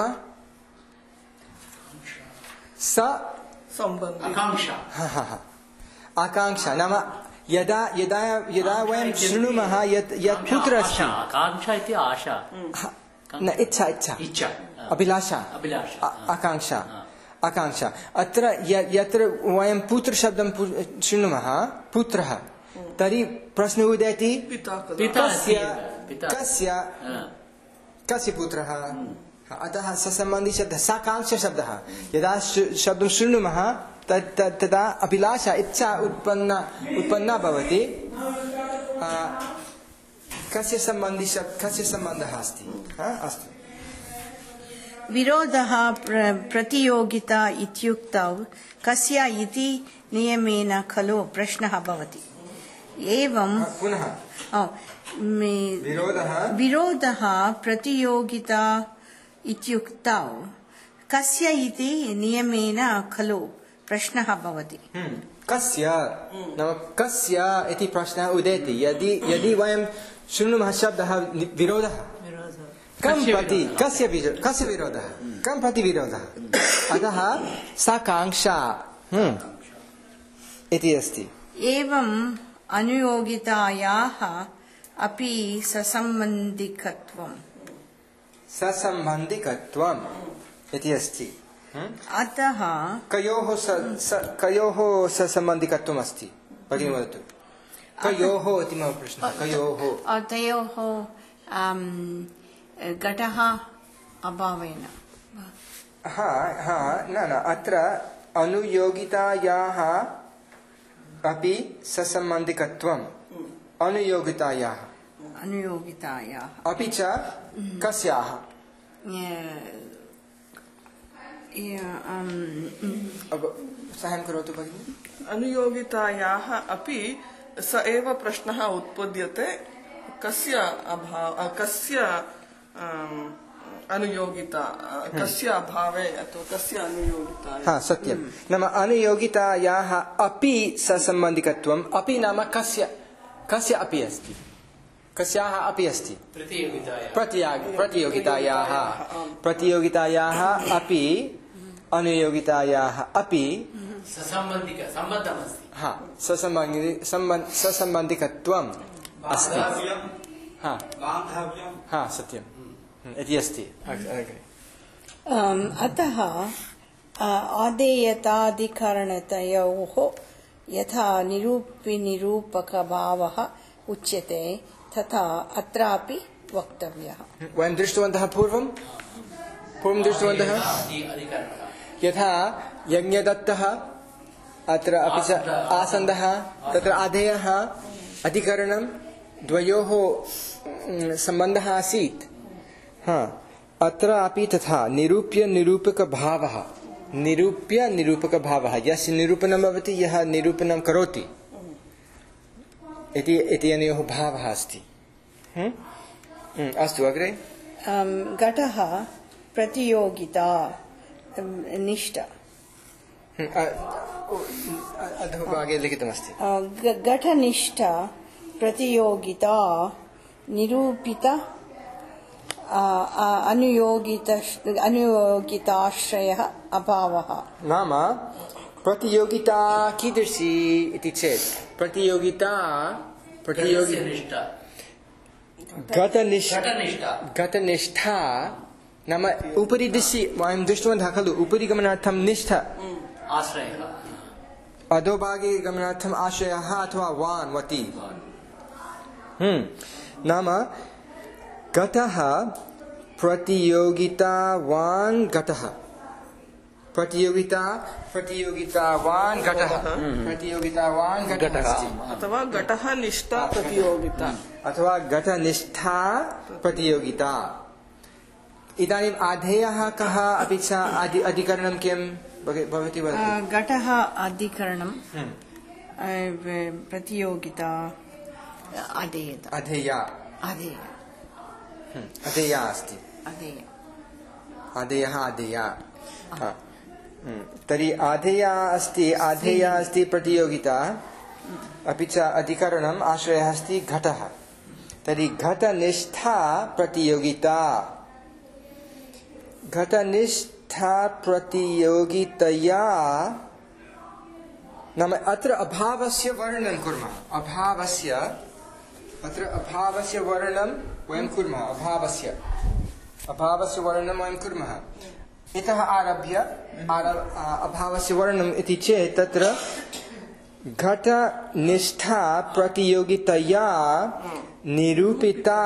स आकांक्षा आकांक्षा नाम यदा यदा यदा वयं शृणुमः यत् यत् पुत्र अस्ति आकांक्षा इति आशा न इच्छा इच्छा इच्छा अभिलाषा अभिलाषा आकांक्षा आकांक्षा अत्र यत्र वयं पुत्रशब्दं शृणुमः पुत्रः तर्हि प्रश्नः उदेति कस्य कस्य कस्य पुत्रः अतः ससम्बन्धी शब्दः साकांक्षा शब्दः यदा शब्दं शृणुमः तदा अभिलाषा इच्छा उत्पन्ना उत्पन्ना भवति कस्य सम्बन्धी कस्य सम्बन्धः अस्ति अस्तु विरोधः प्रतियोगिता इत्युक्तौ कस्य इति नियमेन खलु प्रश्नः भवति एवं पुनः विरोधः विरोधः प्रतियोगिता इत्युक्तौ कस्य इति नियमेन खलु प्रश्नः भवति कस्य नाम कस्य इति प्रश्नः उदेति यदि यदि वयं शृणुमः शब्दः विरोधः कं प्रति कस्य कस्य विरोधः कं प्रति विरोधः अतः साकांक्षा इति अस्ति एवं अनुयोगितायाः अपि ससम्बन्धिकत्वं ससम्बन्धिकत्वम् इति अस्ति अतः कयोः कयोः ससम्बन्धिकत्वम् अस्ति भगिनी वदतु कयोः इति मम प्रश्नः कयोः तयोः घटः अभावेन हा हा न न अत्र अनुयोगितायाः अपि ससम्बन्धिकत्वम् अनुयोगितायाः अनुयोगितायाः अपि च कस्याः साहाय्यं करोतु भगिनि अनुयोगितायाः अपि स एव प्रश्नः उत्पद्यते कस्य अभाव कस्य अनुयोगिता कस्य अभावे अथवा कस्य अनुयोगिता हा सत्यं नाम अनुयोगितायाः अपि ससम्बन्धिकत्वम् अपि नाम कस्य कस्य अपि अस्ति कस्याः अपि अस्ति प्रतियोगितायाः प्रतियोगितायाः अपि अनुयोगितायाः अपि हा ससम्बन्धिकत्वम् अस्ति हा सत्यम् इति अस्ति अतः आदेयताधिकरणतयोः यथा निरूपिनिरूपकभावः उच्यते तथा अत्रापि वक्तव्यः वयं दृष्टवन्तः पूर्वं पूर्वं दृष्टवन्तः यथा यज्ञदत्तः अत्र अपि च आसन्दः तत्र आधेयः अधिकरणं द्वयोः सम्बन्धः आसीत् हा अत्र अपि तथा निरूप्य निरूपकभावः निरूप्य निरूपकभावः यस्य निरूपणं भवति यः निरूपणं करोति इति इति अनयोः भावः अस्ति अस्तु अग्रे घटः प्रतियोगिता निष्ठा अधोभागे लिखितमस्ति घटनिष्ठा प्रतियोगिता निरूपित अनुयोगित अनुयोगिताश्रयः अभावः नाम प्रतियोगिता कीदृशी इति चेत् प्रतियोगिता प्रतियोगिता घटनिष्ठा घटनिष्ठा नाम उपरि दिशि वयं दृष्टवन्तः खलु उपरि गमनार्थं निष्ठा आश्रयः अधोभागे गमनार्थम् आश्रयः अथवा वान् वति हम्म नाम घटः प्रतियोगितावान् घटः प्रतियोगिता प्रतियोगितावान् घटः प्रतियोगितावान् घटः अथवा घटः निष्ठा प्रतियोगिता अथवा घटनिष्ठा प्रतियोगिता। इदानीम् आधेयः कः अपि च अधि अधिकरणं किं भवति वदतु। घटः अधिकरणं प्रतियोगिता अधेयता अधेया अधेय अधेया अस्ति अधेय आधेयः आधेया तर्हि आधेया अस्ति आधेया अस्ति प्रतियोगिता अपि च अधिकरणम् आश्रयः अस्ति घटः। तर्हि घटनिष्ठा प्रतियोगिता घटनिष्ठा प्रतियोगितया नाम अत्र अभावस्य वर्णनं कुर्मः अभावस्य अत्र अभावस्य वर्णनं वयं कुर्मः अभावस्य अभावस्य वर्णनं वयं कुर्मः इतः आरभ्य अभावस्य वर्णनम् इति चेत् तत्र घटनिष्ठा प्रतियोगितया निरूपिता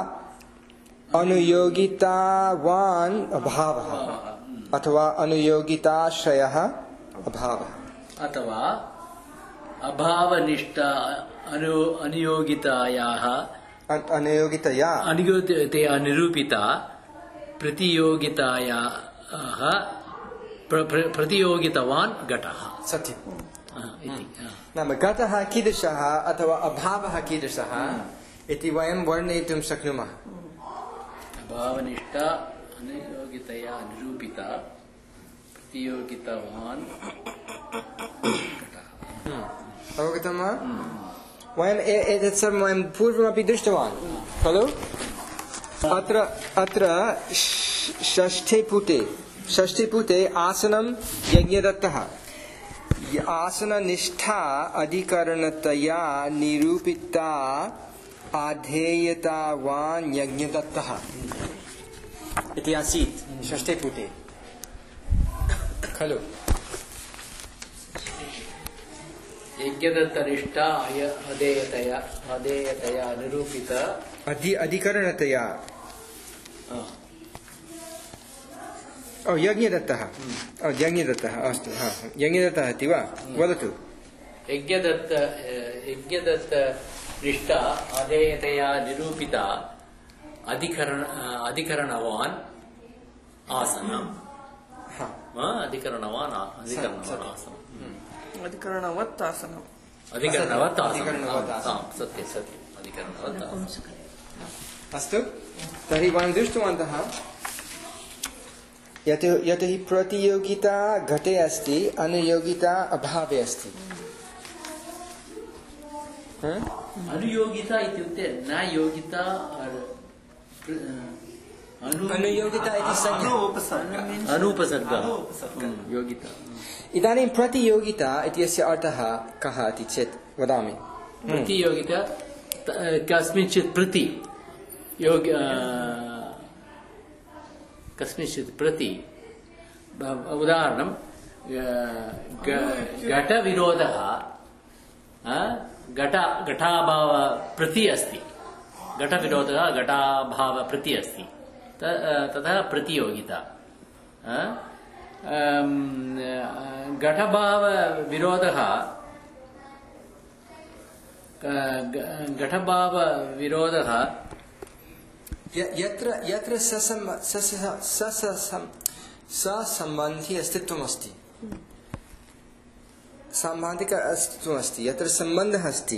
अनुयोगितावान् अभावः अथवा अनुयोगिताश्रयः अभावः अथवा अभावनिष्ठा अनु अनुयोगितायाः अनुयोगितया अनुयोगितया निरूपिता प्रतियोगितायाः प्रतियोगितवान् घटः सत्यम् इति नाम घटः कीदृशः अथवा अभावः कीदृशः इति वयं वर्णयितुं शक्नुमः। अभावनिष्ठा अनुयोगितया निरूपिता प्रतियोगितवान् अवगतं वा? वयम् एतत् सर्वं वयं पूर्वमपि दृष्टवान् खलु। अत्र अत्र षष्ठे पुटे षष्ठे पुटे आसनं यज्ञदत्तः आसननिष्ठा अधिकरणतया निरूपिता आधेयतावान् यज्ञदत्तः इति आसीत् षष्ठे पुटे खलु। यज्ञदत्तनिष्ठा अधेयतया अधेयतया निरूपिता अधि अधिकरणतया ओ यज्ञदत्तः ओ यज्ञदत्तः अस्तु हा यज्ञदत्तः इति वा वदतु। यज्ञदत्त यज्ञदत्तनिष्ठा अधेयतया निरूपिता अधिकरण अधिकरणवान् आसनम् अधिकरणवान् अधिकरणवान् आसनम् अधिकरणवत् आसनम् अधिकरणवत् आसनम् सत्यं सत्यम् अधिकरणवत् आसनम्। अस्तु तर्हि वयं दृष्टवन्तः यतो यतो हि प्रतियोगिता घटे अस्ति अनुयोगिता अभावे अस्ति। अनुयोगिता इत्युक्ते न योगिता अनुयोगिता इति संज्ञा अनुपसर्गः योगिता। इदानीं प्रतियोगिता इत्यस्य अर्थः कः इति चेत् वदामि। प्रतियोगिता कस्मिंश्चित् प्रति योग कस्मिंश्चित् प्रति उदाहरणं घटविरोधः घट घटाभाव प्रति अस्ति घटविरोधः घटाभाव प्रति अस्ति तथा प्रतियोगिता घटभाव विरोधः घटभाव विरोधः यत्र यत्र ससंबन्धी अस्तित्वम् अस्ति साम्बन्धिक अस्तित्वम् अस्ति यत्र सम्बन्धः अस्ति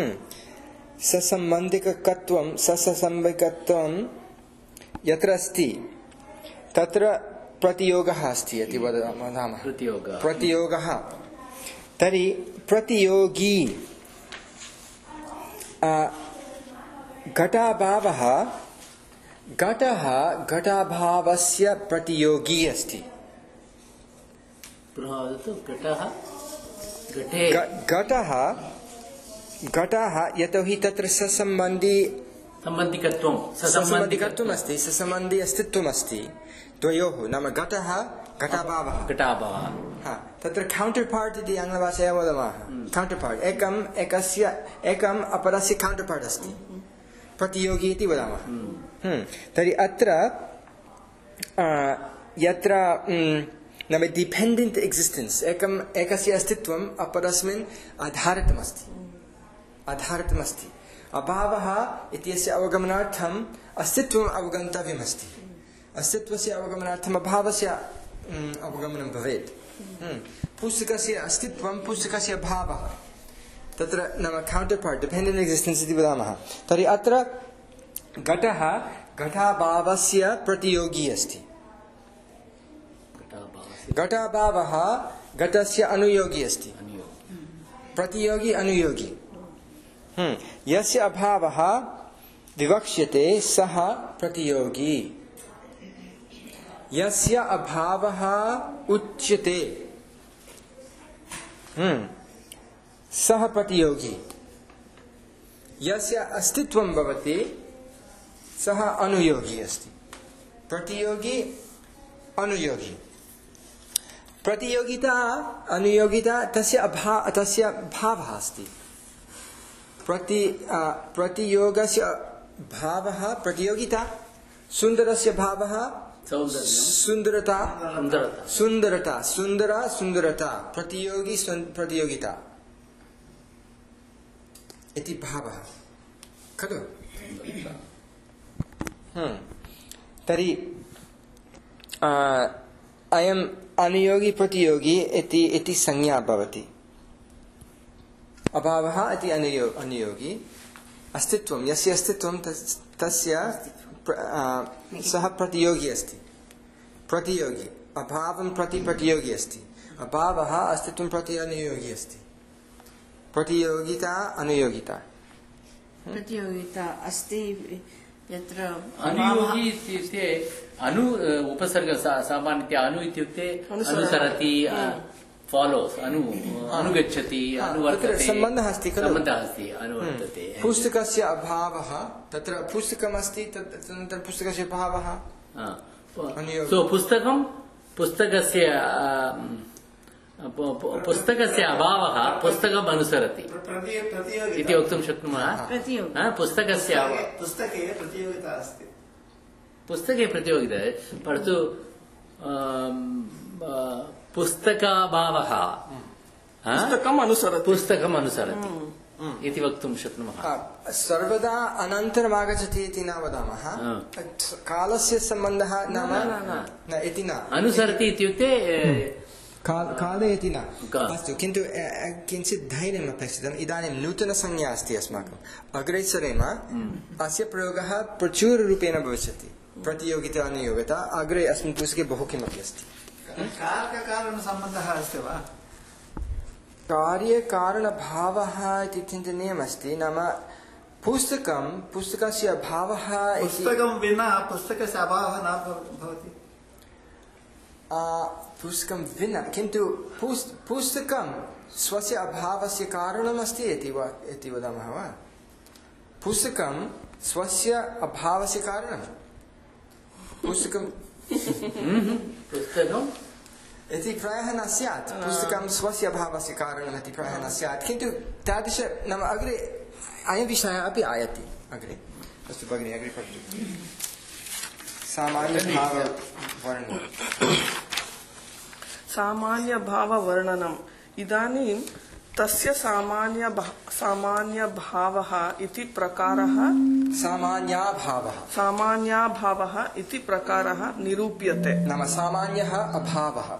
ससंबन्धिकत्वं ससंबन्धिकत्वं यत्र अस्ति तत्र प्रतियोगः अस्ति इति वदामः प्रतियोगः। तर्हि प्रतियोगी घटाभावः घटः घटाभावस्य प्रतियोगी अस्ति। घटः घटः यतोहि तत्र ससंबन्धी सम्बन्धिकत्वं ससंबन्धिकत्वम् अस्ति ससंबन्धी अस्तित्वम् अस्ति द्वयोः नाम घटः घटाभावः घटाभावः तत्र कौण्टर् पार्ट् इति आङ्ग्लभाषायां वदामः कौण्टर् पार्ट् एकम् एकस्य एकम् अपरस्य कौण्टर् पार्ट् अस्ति प्रतियोगी इति वदामः। तर्हि अत्र यत्र नाम डिपेण्डेण्ट् एक्सिस्टेन्स् एकम् एकस्य अस्तित्वम् अपरस्मिन् आधारितमस्ति आधारितमस्ति अभावः इत्यस्य अवगमनार्थम् अस्तित्वम् अवगन्तव्यमस्ति अस्तित्वस्य अवगमनार्थम् अभावस्य अवगमनं भवेत्। पुस्तकस्य अस्तित्वं पुस्तकस्य अभावः तत्र नाम कौण्टर् पार्ट् डिपेण्डेण्ट् एक्सिस्टेन्स् इति वदामः। तर्हि अत्र घटः घटाभावस्य प्रतियोगी अस्ति घटाभावः घटस्य अनुयोगी अस्ति प्रतियोगी अनुयोगी। यस्य अभावः विवक्ष्यते सः प्रतियोगी यस्य अभावः उच्यते सः प्रतियोगी यस्य अस्तित्वं भवति सः अनुयोगी अस्ति। प्रतियोगी अनुयोगी प्रतियोगिता अनुयोगिता तस्य अभा तस्य भावः अस्ति। प्रति प्रतियोगस्य भावः प्रतियोगिता सुन्दरस्य भावः सुन्दरता सुन्दरता सुन्दरा सुन्दरता प्रतियोगी प्रतियोगिता इति भावः खलु। तर्हि अयम् अनुयोगी प्रतियोगी इति इति संज्ञा भवति। अभावः इति अनुयो अनुयोगी अस्तित्वं यस्य अस्तित्वं तस्य सः प्रतियोगी अस्ति प्रतियोगी अभावं प्रति प्रतियोगी अस्ति अभावः अस्तित्वं प्रति अनुयोगी अस्ति। प्रतियोगिता अनुयोगिता प्रतियोगिता अस्ति यत्र अनुयोगी इत्युक्ते अनु उपसर्ग सामान्यतया अनु इत्युक्ते अनुसरति फॉलोस् अनु अनुगच्छति अनुवर्तते सम्बन्धः अस्ति खलु सम्बन्धः अस्ति अनुवर्तते। पुस्तकस्य अभावः तत्र पुस्तकमस्ति तदनन्तरं पुस्तकस्य अभावः सो पुस्तकं पुस्तकस्य पुस्तकस्य अभावः पुस्तकम् अनुसरति इति वक्तुं शक्नुमः। पुस्तकस्य पुस्तके प्रतियोगिता अस्ति पुस्तके प्रतियोगिता परन्तु पुस्तकाभावः पुस्तकम् अनुसरति पुस्तकम् अनुसरति इति वक्तुं शक्नुमः। सर्वदा अनन्तरम् आगच्छति इति न वदामः कालस्य सम्बन्धः नाम न इति न अनुसरति इत्युक्ते काले इति न अस्तु किन्तु किञ्चित् धैर्यम् अपेक्षितम्। इदानीं नूतनसंज्ञा अस्ति अस्माकम् अग्रे सरेम अस्य प्रयोगः प्रचुररूपेण भविष्यति प्रतियोगिता अनुयोगिता अग्रे अस्मिन् पुस्तके बहु किमपि अस्ति। कार्यकारणसम्बन्धः अस्ति वा कार्यकारणभावः इति चिन्तनीयमस्ति नाम पुस्तकं पुस्तकस्य अभावः पुस्तकं विना पुस्तकस्य अभावः न भवति पुस्तकं विना किन्तु पुस्तकं स्वस्य अभावस्य कारणमस्ति इति वा इति वदामः वा पुस्तकं स्वस्य अभावस्य कारणं पुस्तकं पुस्तकं इति प्रायः न स्यात् पुस्तकं स्वस्य अभावस्य कारणम् इति प्रायः न स्यात् किन्तु तादृश नाम अग्रे अयं विषयः अपि आयाति अग्रे। अस्तु भगिनी अग्रे पठतु। सामान्यभाववर्णनं सामान्यभाववर्णनम् इदानीं तस्य सामान्य सामान्यभावः इति प्रकारः सामान्याभावः सामान्याभावः इति प्रकारः निरूप्यते नाम सामान्यः अभावः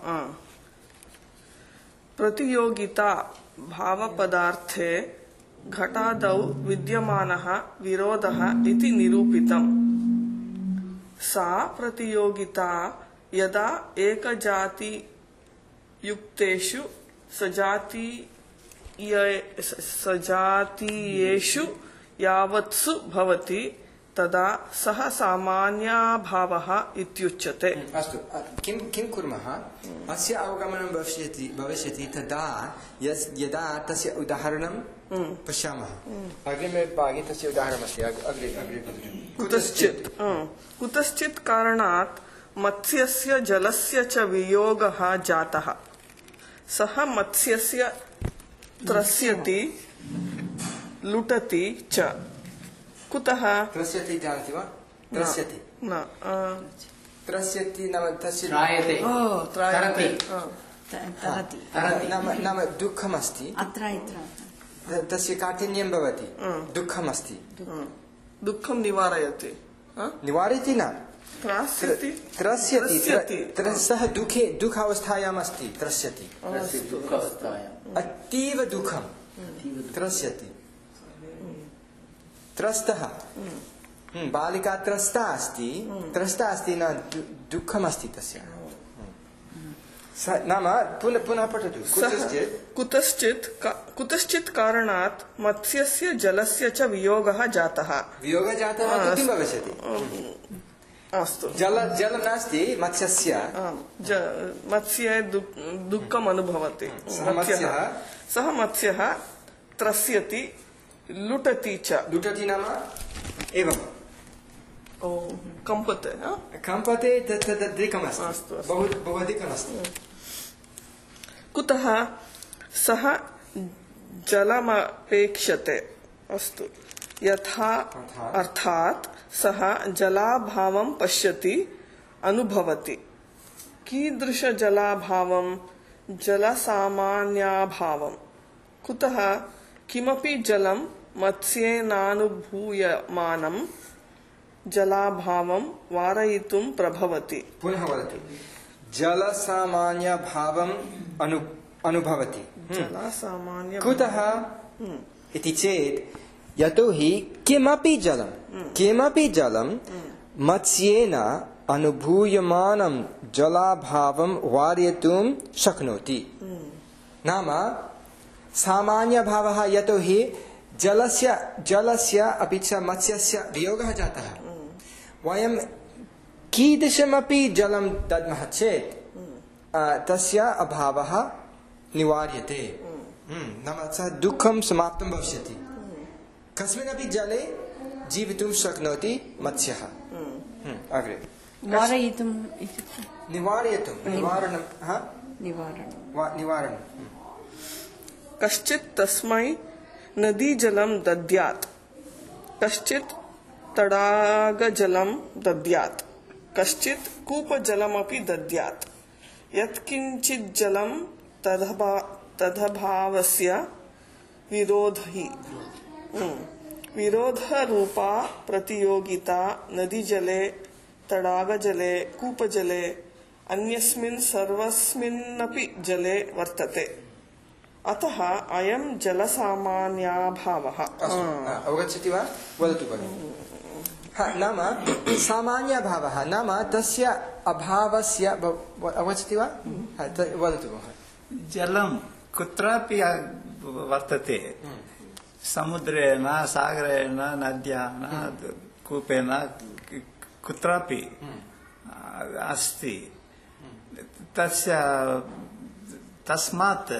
प्रतियोगिता भावपदार्थे घटादौ विद्यमानः विरोधः इति निरूपितम्। सा प्रतियोगिता यदा एकजातियुक्तेषु सजाति सजातीयेषु यावत्सु भवति तदा सः सामान्याभावः इत्युच्यते। अस्तु किं किं कुर्मः अस्य अवगमनं भविष्यति भविष्यति तदा यदा तस्य उदाहरणं पश्यामः। अग्रिमे भागे तस्य उदाहरणमस्ति अग्रे अग्रे कुतश्चित् कुतश्चित् कारणात् मत्स्यस्य जलस्य च वियोगः जातः सः मत्स्यस्य त्रस्यति लुटति च कुतः त्रस्यति जानति वा त्रस्यति न त्रस्यति नाम तस्य त्रायते ओ, त्रायते तरति। तरति नाम नाम दुःखमस्ति अत्र इत्र तस्य काठिन्यं भवति दुःखमस्ति दुःखं निवारयति निवारयति न त्रास्यति त्रस्यति त्रस्यति। त्र- सः दुःखे दुःखावस्थायाम् अस्ति त्रस्यति दुःखावस्थायाम् अतीव दुःखं त्रस्यति त्रस्तः हम्म, बालिका त्रस्ता अस्ति त्रस्ता अस्ति न दु- दुःखमस्ति तस्य स- नाम पुनः पुनः पठतु कुतश्चित् कुतश्चित् का- कुतश्चित् कारणात् मत्स्यस्य जलस्य च वियोगः जातः वियोगः जातः तु किं भविष्यति अस्तु जल जल नास्ति मत्स्यस्य आम्, ज- मत्स्ये दु- दुःखम् अनुभवति सः मत्स्यः मत्स्यः सः मत्स्यः त्रस्यति लुटति च लुटति नाम एवं ओ, कम्पते हा? कम्पते तत् तद् अधिकमस्ति अस्तु, अस्तु। बहु बहु अधिकमस्ति कुतः सः जलमपेक्षते अस्तु यथा अर्थात् सः जलाभावं पश्यति अनुभवति कीदृशजलाभावं जलसामान्याभावं कुतः किमपि जलं मत्स्येनानुभूयमानं जलाभावं वारयितुं प्रभवति पुनः वदतु जलसामान्यभावम् अनु अनुभवति जलसामान्य कुतः इति चेत् यतोहि किमपि जलं किमपि जलं मत्स्येन अनुभूयमानं जलाभावं वारयितुं शक्नोति नाम सामान्यभावः यतोहि जलस्य जलस्य अपि च मत्स्यस्य वियोगः जातः वयं कीदृशमपि जलं दद्मः चेत् तस्य अभावः निवार्यते नाम सः दुःखं समाप्तं भविष्यति कस्मिन्नपि जले जीवितुं शक्नोति मत्स्यः अग्रे वारयितुम् इत्युक्ते निवारयितुं निवारणं हा निवारणं वा- निवारणं कश्चित् तस्मै नदीजलं दद्यात् कश्चित् तडागजलं दद्यात् कश्चित् कूपजलमपि दद्यात् यत्किञ्चित् जलं तदभा तदभावस्य विरोधी विरोधरूपा प्रतियोगिता नदीजले तडागजले कूपजले अन्यस्मिन् सर्वस्मिन्नपि जले वर्तते अतः अयं जलसामान्याभावः अवगच्छति वा वदतु भगिनि हा नाम सामान्यभावः नाम तस्य अभावस्य ब- अवगच्छति वा हा, त- वदतु भगिनि जलं कुत्रापि वर्तते समुद्रे न सागरे न नद्या न कूपे न कुत्रापि अस्ति तस्य तस्मात्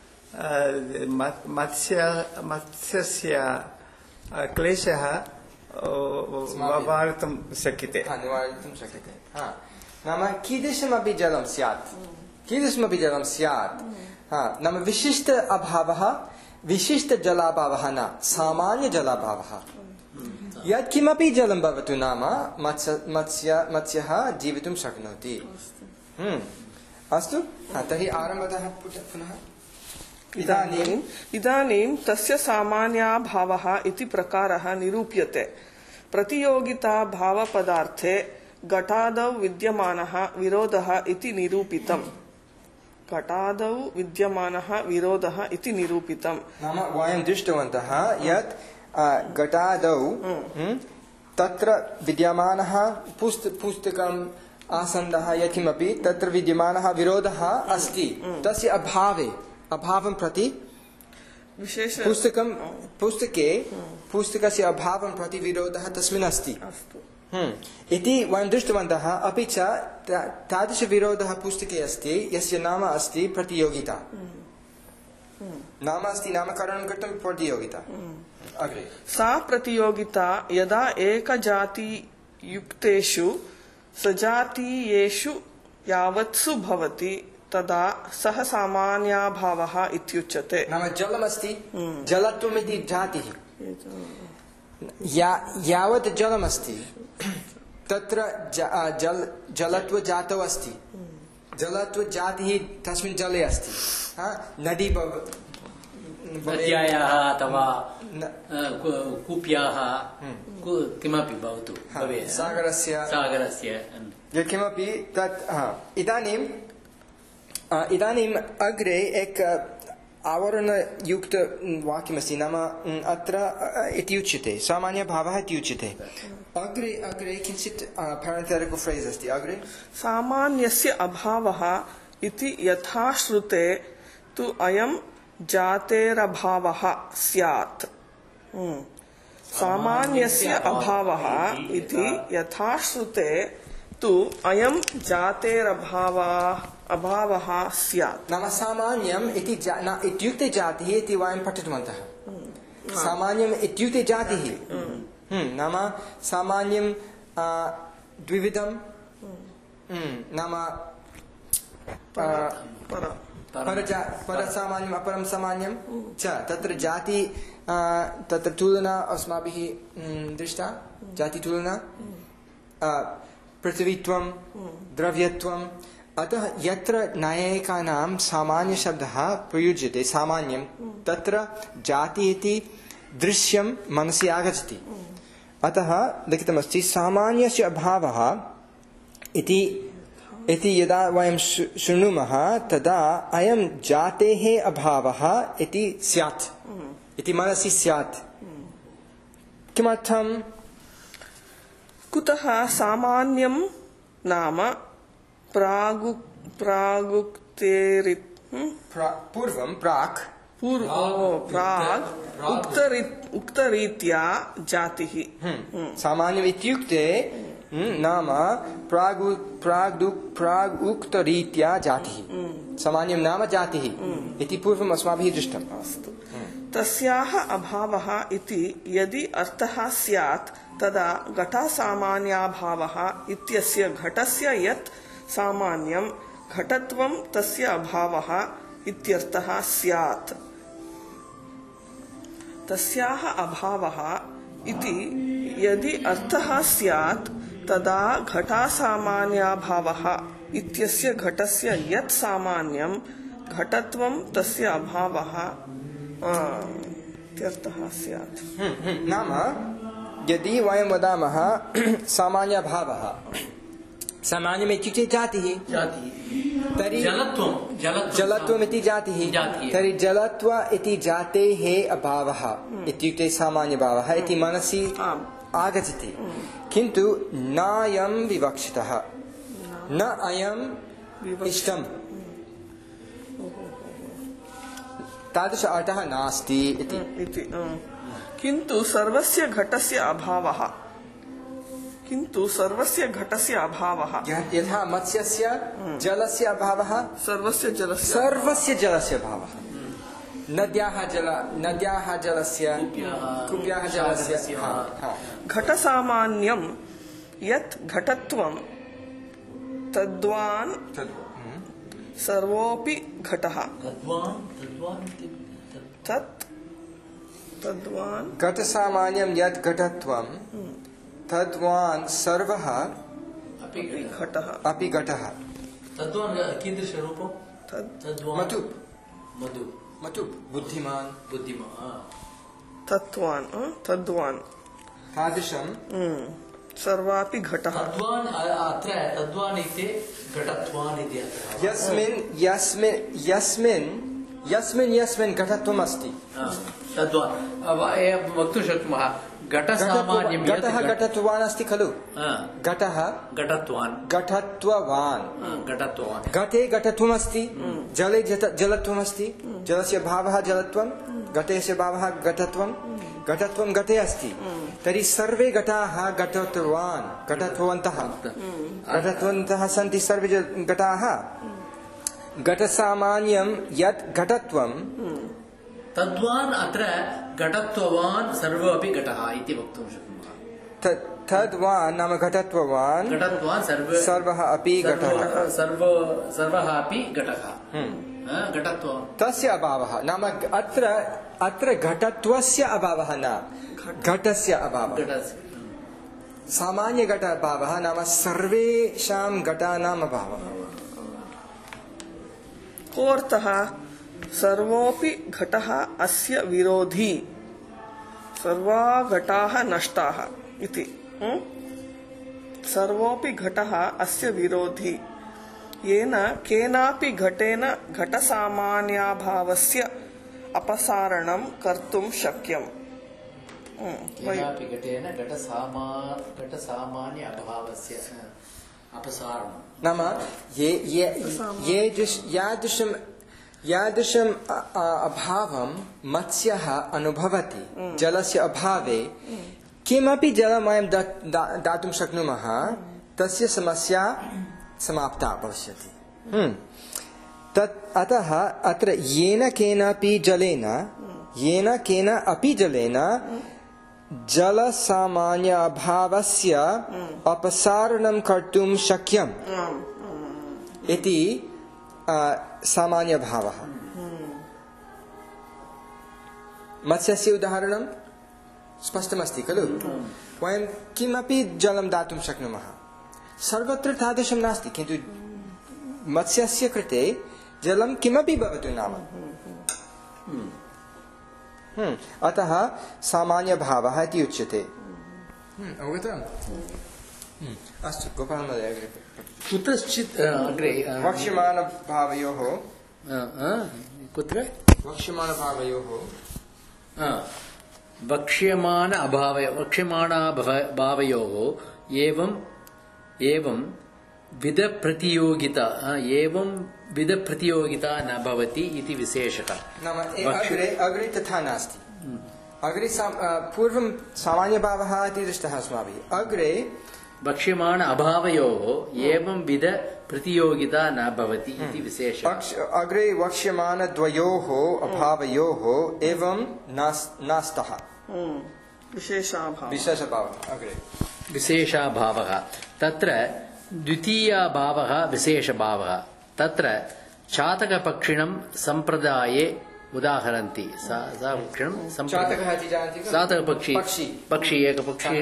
मत्स्य मत्स्यस्य क्लेशः निवारितुं शक्यते हा, निवारयितुं शक्यते हा नाम कीदृशमपि जलं स्यात् कीदृशमपि जलं स्यात् हा नाम विशिष्ट अभावः विशिष्ट जलाभावः न सामान्य जलाभावः यत्किमपि जलं भवतु नाम मत्स्य मत्स्य मत्स्यः जीवितुं शक्नोति हम्म अस्तु हा, तर्हि आरम्भतः पुनः इदानीम् इदानीं तस्य सामान्याभावः इति प्रकारः निरूप्यते प्रतियोगिताभावपदार्थे घटादौ विद्यमानः विरोधः इति निरूपितम् घटादौ विद्यमानः विरोधः इति निरूपितम् नाम वयं दृष्टवन्तः यत् घटादौ हम्म, तत्र विद्यमानः पुस्त पुस्तकम् आसन्दः यत्किमपि तत्र विद्यमानः विरोधः अस्ति तस्य अभावे अभावं प्रति विशेष पुस्तकं पुस्तके पुस्तकस्य अभावं प्रति विरोधः तस्मिन् अस्ति अस्तु हम्म, इति वयं दृष्टवन्तः अपि च ता- तादृशविरोधः पुस्तके अस्ति यस्य नाम अस्ति प्रतियोगिता नाम अस्ति नामकरणं कर्तुं प्रतियोगिता अग्रे सा प्रतियोगिता यदा एकजातियुक्तेषु सजातीयेषु यावत्सु भवति तदा सः सामान्याभावः इत्युच्यते नाम जलमस्ति जलत्वम् इति जातिः या यावत् जलमस्ति तत्र जल जलत्व जातौ अस्ति, जलत्व जातिः तस्मिन् जले अस्ति। नदी नद्यायाः अथवा कूप्याः किमपि भवतु, सागरस्य सागरस्य यत्किमपि तत्। इदानीम् इदानीम् अग्रे एक आवरणयुक्त वाक्यमस्ति, नाम अत्र इति उच्यते सामान्यभावः इति उच्यते। अग्रे अग्रे किञ्चित् पैरेंथेटिकल फ्रेज अस्ति। अग्रे सामान्यस्य अभावः इति यथा श्रुते तु अयं जातेरभावः स्यात्। सामान्यस्य अभावः इति यथा श्रुते तु अयं जातेरभावः अभावः स्यात्। नाम सामान्यम् इति इत्युक्ते जातिः इति वयं पठितवन्तः। सामान्यम् इत्युक्ते जातिः, नाम सामान्यं द्विविधं, नाम परसामान्यम् अपरं सामान्यं च। तत्र जाति तत्र तुलना अस्माभिः दृष्टा, जातितुलना, पृथ्वीत्वं, द्रव्यत्वम्। अतः यत्र न्यायिकानां सामान्यशब्दः प्रयुज्यते सामान्यं, तत्र जाति इति दृश्यं मनसि आगच्छति। अतः लिखितमस्ति सामान्यस्य अभावः इति इति यदा वयं शृणुमः तदा अयं जातेः अभावः इति स्यात्, इति मनसि स्यात्। किमर्थं? कुतः? सामान्यं नाम प्रागु प्रागुक्तेरि पूर्वं प्राक् पूर्व प्राक् उक्तरी उक्तरीत्या जातिः। सामान्यम् इत्युक्ते नाम प्राग् प्राग् प्राग् उक्तरीत्या जातिः। सामान्यं नाम जातिः इति पूर्वम् अस्माभिः दृष्टम्। अस्तु, तस्याः अभावः इति यदि अर्थः स्यात् तदा घटसामान्याभावः इत्यस्य घटस्य यत् सामान्यं घटत्वं तस्य अभावः इत्यर्थः स्यात्। तस्याः अभावः इति यदि अर्थः स्यात् तदा घटासामान्याभावः इत्यस्य घटस्य यत् सामान्यं घटत्वं तस्य अभावः इत्यर्थः स्यात्। नाम यदि वयं वदामः सामान्यभावः, सामान्यम् इत्युक्ते जातिः, तर्हि जलत्वम् इति जातिः, तर्हि जलत्व इति जातेः अभावः इत्युक्ते सामान्यभावः इति मनसि आगच्छति। किन्तु नायं विवक्षितः, न अयम् इष्टम्, तादृश अर्थः नास्ति इति। किन्तु सर्वस्य घटस्य अभावः किन्तु सर्वस्य घटस्य अभावः यथा मत्स्यस्य जलस्य अभावः, सर्वस्य जलस्य सर्वस्य जलस्य अभावः, नद्याः जल नद्याः जलस्य, कूप्याः जलस्य। घटसामान्यं यत् घटत्वं तद्वान् सर्वोऽपि घटः। तत् तद्वान् घटसामान्यं यत् घटत्वं तद्वान् सर्वः अपि घटः अपि घटः। तद्वान् कीदृशरूपं? मतु मधु मतु बुद्धिमान् बुद्धिमान् तत्वान् तद्वान् तादृशं सर्वापि घटः। तद्वान् अत्र तद्वान् इति घटत्वान् इति अत्र यस्मिन् यस्मिन् यस्मिन् यस्मिन् यस्मिन् घटत्वम् अस्ति तद्वान् वक्तुं शक्नुमः। घटसामान्यं घटः घटत्वान् अस्ति खलु, घटः घटत्वान् घटत्ववान् घटत्वान् घटे घटत्वम् अस्ति, जले जलत्वम् अस्ति, जलस्य भावः जलत्वं, घटस्य भावः घटत्वं, घटत्वं घटे अस्ति। तर्हि सर्वे घटाः घटत्वान् घटत्वन्तः घटत्वन्तः सन्ति सर्वे घटाः। घटसामान्यं यत् घटत्वं तद्वान् अत्र घटत्ववान् सर्वोऽपि घटः इति वक्तुं शक्नुमः। तद्वान् नाम घटत्ववान् घटत्वान् सर्वः अपि घटः, सर्वः अपि घटः घटत्वं तस्य अभावः। नाम अत्र अत्र घटत्वस्य अभावः न, घटस्य अभावः। सामान्य घट अभावः नाम सर्वेषां घटानाम् अभावः। कोऽर्थः? सर्वोऽपि घटः अस्य विरोधी, सर्वा घटाः नष्टाः इति। सर्वोऽपि घटः अस्य विरोधी, येन केनापि घटेन घटसामान्याभावस्य अपसारणं कर्तुं शक्यम्। केनापि घटेन घटसामा घटसामान्य अभावस्य अपसारणं नाम ये ये ये यादृशं यादृशम् अभावं मत्स्यः अनुभवति जलस्य अभावे, किमपि जलं वयं दातुं शक्नुमः, तस्य समस्या समाप्ता भविष्यति। तत् अतः अत्र येन केनापि जलेन येन केन अपि जलेन जलसामान्य अभावस्य अपसारणं कर्तुं शक्यम् इति सामान्य भावः। मत्स्यस्य उदाहरणं स्पष्टमस्ति खलु। वयं किमपि जलं दातुं शक्नुमः, सर्वत्र तादृशं नास्ति, किन्तु मत्स्यस्य कृते जलं किमपि भवतु नाम। अतः सामान्य भावः इति उच्यते। अवगतम्? अस्तु, गोपालमहोदय अग्रे। कुत्रचित् अग्रे वक्ष्यमाणभावयोः कुत्र वक्ष्यमाणभावयोः वक्ष्यमाण अभाव वक्ष्यमाणाभावयोः एवं एवं विध प्रतियोगिता एवं विध प्रतियोगिता न भवति इति विशेषः। नाम अग्रे अग्रे तथा नास्ति। अग्रे पूर्वं सामान्यभावः इति दृष्टः अस्माभिः। अग्रे वक्ष्यमाण अभावयोः एवं विध प्रतियोगिता न भवति इति विशेषः। अग्रे वक्ष्यमाणद्वयोः अभावयोः एवं नास्तः विशेषाभावः। विशेषभावः अग्रे विशेषाभावः। तत्र द्वितीयभावः विशेषभावः। तत्र चातकपक्षिणं सम्प्रदाये उदाहरन्ति। चातकपक्षी पक्षी एकपक्षी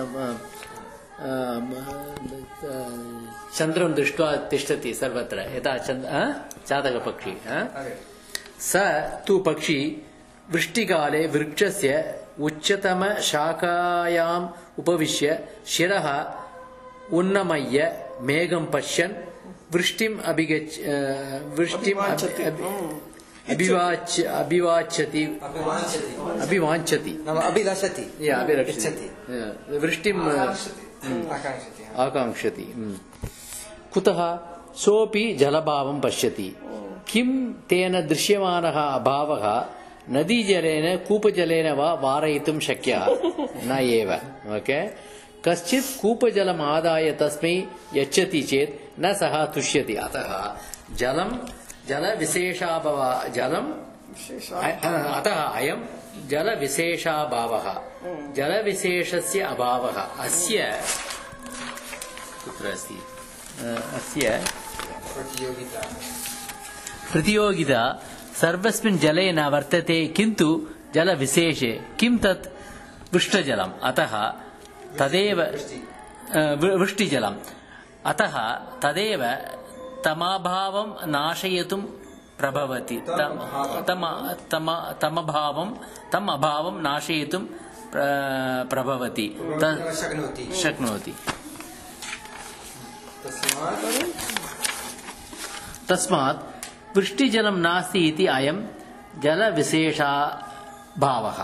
चन्द्रं दृष्ट्वा तिष्ठति सर्वत्र, यथा चातकपक्षी। स तु पक्षी वृष्टिकाले वृक्षस्य उच्चतमशाखायाम् उपविश्य शिरः उन्नमय्य मेघं पश्यन् वृष्टिम् अभिगच्छ वृष्टिम् अभिवाच्य अभिवाच्यति अभिवाञ्छति अभिलषति अभिरक्षति वृष्टिम् आकाङ्क्षति। कुतः? सोऽपि जलभावं पश्यति। किं तेन दृश्यमानः अभावः नदीजलेन कूपजलेन वा वारयितुं शक्यः न एव। ओके, कश्चित् कूपजलम् आदाय तस्मै यच्छति चेत् न सः तुष्यति। अतः जलं जलविशेषाभाव जलं अतः अयं जलविशेषाभावः जलविशेषस्य अभावः अस्य कुत्र अस्ति? अस्य प्रतियोगिता प्रतियोगिता सर्वस्मिन् जले न वर्तते, किन्तु जलविशेषे किं तत्? वृष्टजलम्। अतः तदेव वृष्टिजलम्। अतः तदेव तमभावं नाशयितुं प्रभवति। तमभावं तम अभावं नाशयितुं प्रभवति शक्नोति। तस्मात् वृष्टिजलं नास्ति इति अयं जलविशेषाभावः।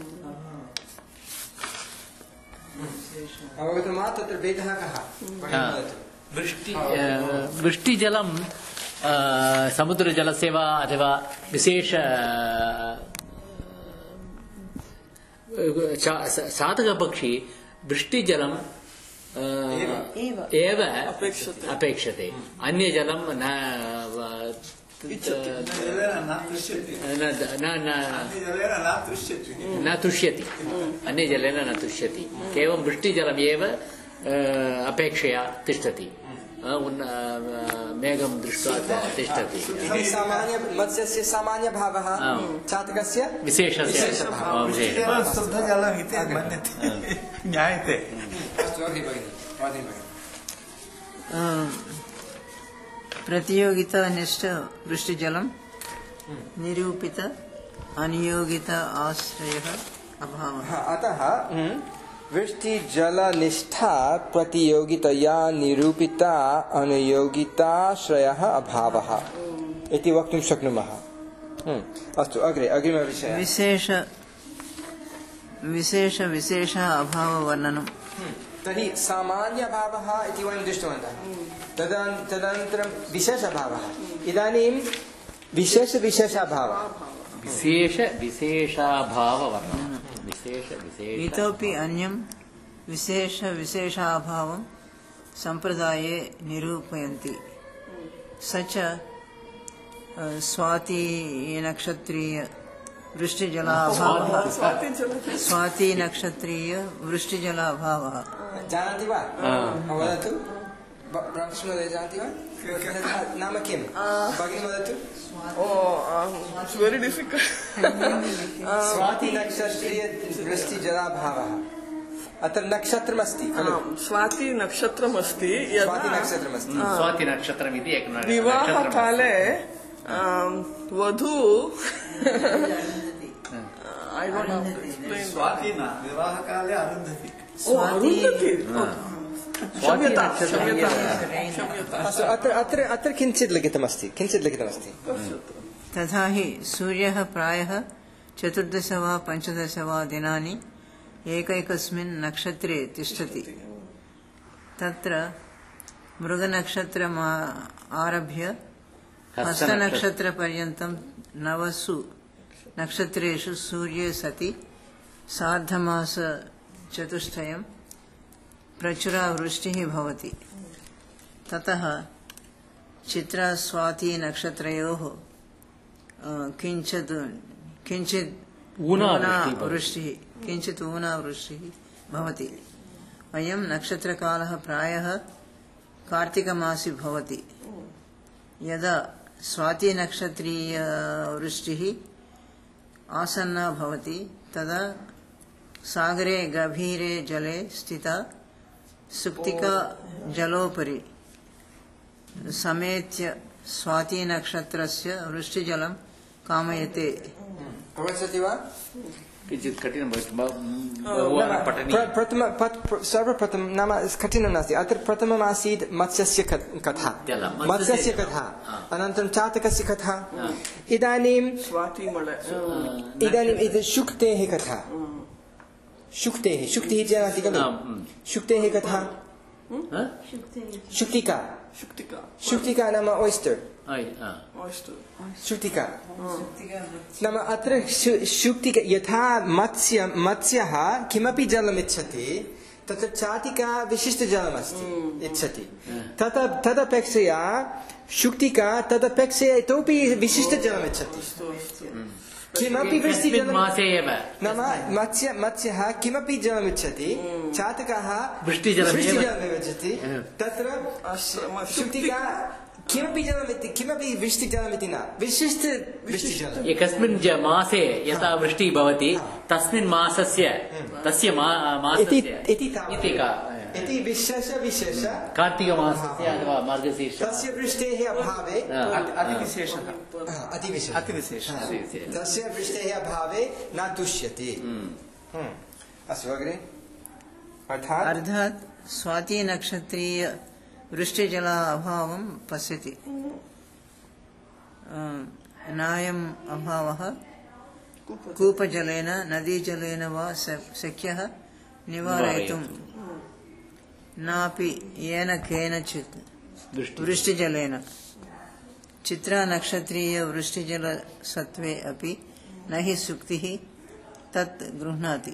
वृष्टि वृष्टिजलं समुद्रजलस्य वा अथवा विशेष चातकपक्षी वृष्टिजलं एव अपेक्षते। अन्यजलं न न तुष्यति। अन्यजलेन न तुष्यति। केवलं वृष्टिजलम् एव अपेक्षया तिष्ठति। मेघं दृष्ट्वा तिष्ठति सामान्य मत्स्यस्य सामान्य भावः चातकस्य विशेषस्य शुद्धजलम् इति मन्यते ज्ञायते प्रतियोगिता निष्ठ वृष्टिजलं निरूपित अनियोगित आश्रयः अभावः। अतः वृष्टि जल निष्ठा प्रतियोगितया निरूपिता अनुयोगिताश्रयः अभावः इति वक्तुं शक्नुमः। अस्तु अग्रे अग्रिमविषयः विशेष विशेष विशेष अभाव वर्णनं। तर्हि सामान्य अभावः इति वयं दृष्टवन्तः, तदनन्तरं विशेष अभावः, इदानीं विशेष विशेष अभावः विशेष विशेषाभाव वर्णनं विशेष विशेष इतोपि अन्यं विशेष विशेषाभावं संप्रदाये निरूपयन्ति। स च स्वाति नक्षत्रीय वृष्टिजलाभावः स्वाति नक्षत्रीय वृष्टिजलाभावः। जानन्ति वा? वदतु ब्रह्ममहोदय, जानन्ति वा नाम किं? भगिनी वदतु। Very difficult. स्वाति नक्षत्रीय वृष्टिजलाभावः। अत्र नक्षत्रमस्ति खलु? स्वाति नक्षत्रमस्ति। स्वाति नक्षत्रमस्ति। स्वाति नक्षत्रमिति एकं विवाहकाले वधू I don't know how to explain. Swati न विवाहकाले अरुन्धति। अरुन्धति। क्षम्यता क्षम्यता। अस्तु अत्र अत्र अत्र किञ्चित् लिखितमस्ति किञ्चित् लिखितमस्ति तथा हि सूर्यः प्रायः चतुर्दश वा पञ्चदश वा दिनानि एकैकस्मिन् नक्षत्रे तिष्ठति। तत्र मृगनक्षत्रम् आरभ्य हस्तनक्षत्रपर्यन्तं नवसु नक्षत्रेषु सूर्ये सति सार्धमासचतुष्टयं प्रचुरा वृष्टिः भवति। ततः चित्रा स्वाति नक्षत्रयोः किञ्चित् किञ्चित् ऊना वृष्टिः किञ्चित् ऊना वृष्टिः भवति। अयं नक्षत्रकालः प्रायः कार्तिकमासि भवति। यदा स्वाति नक्षत्रीय वृष्टिः आसन्ना भवति तदा सागरे गभीरे जले स्थिता सुप्तिका जलोपरि समेत्य स्वाति नक्षत्रस्य वृष्टिजलं कामयते। अवगच्छति वा? किञ्चित् कठिनं बहुवारं पठनीयं। प्रथम सर्वप्रथमं नाम कठिनं नास्ति। अत्र प्रथमम् आसीत् मत्स्यस्य कथा, मत्स्यस्य कथा, अनन्तरं चातकस्य कथा, इदानीं इदानीम् इति शुक्तेः कथा। शुक्तेः शुक्तिः जानाति खलु? शुक्तेः कथा शुक्तिका शुक्तिका नाम ओयस्टर् शुक्तिका नाम अत्र शुक्तिका यथा मत्स्य मत्स्यः किमपि जलमिच्छति तत्र चातिका विशिष्टजलमस्ति इच्छति, तत तदपेक्षया शुक्तिका तदपेक्षया इतोपि विशिष्टजलमिच्छति। किमपि वृष्टिजलं नाम मत्स्य मत्स्यः किमपि जलमिच्छति, चातकः वृष्टिजलमिच्छति, तत्र शुक्तिका किमपि जलमिति किमपि वृष्टिजलमिति न विशिष्ट वृष्टिजलम्। एकस्मिन् मासे यथा वृष्टिः भवति तस्मिन् मासस्य तस्य मासस्य इति विशेष विशेष कार्तिकमासस्य अथवा मार्गशीर्ष तस्य वृष्टेः अभावे अतिविशेषः अतिविशेषः अतिविशेषः तस्य वृष्टेः अभावे न तुष्यति। अस्तु अग्रे अर्थात् अर्थात् स्वाति नक्षत्रीय वृष्टिजला अभावं पश्यति। नायम् अभावः कूपजलेन नदीजलेन वा शक्यः निवारयितुं नापि येन केनचित् वृष्टिजलेन। चित्रा नक्षत्रीय वृष्टिजलसत्त्वे अपि न हि सुक्तिः तत् गृह्णाति।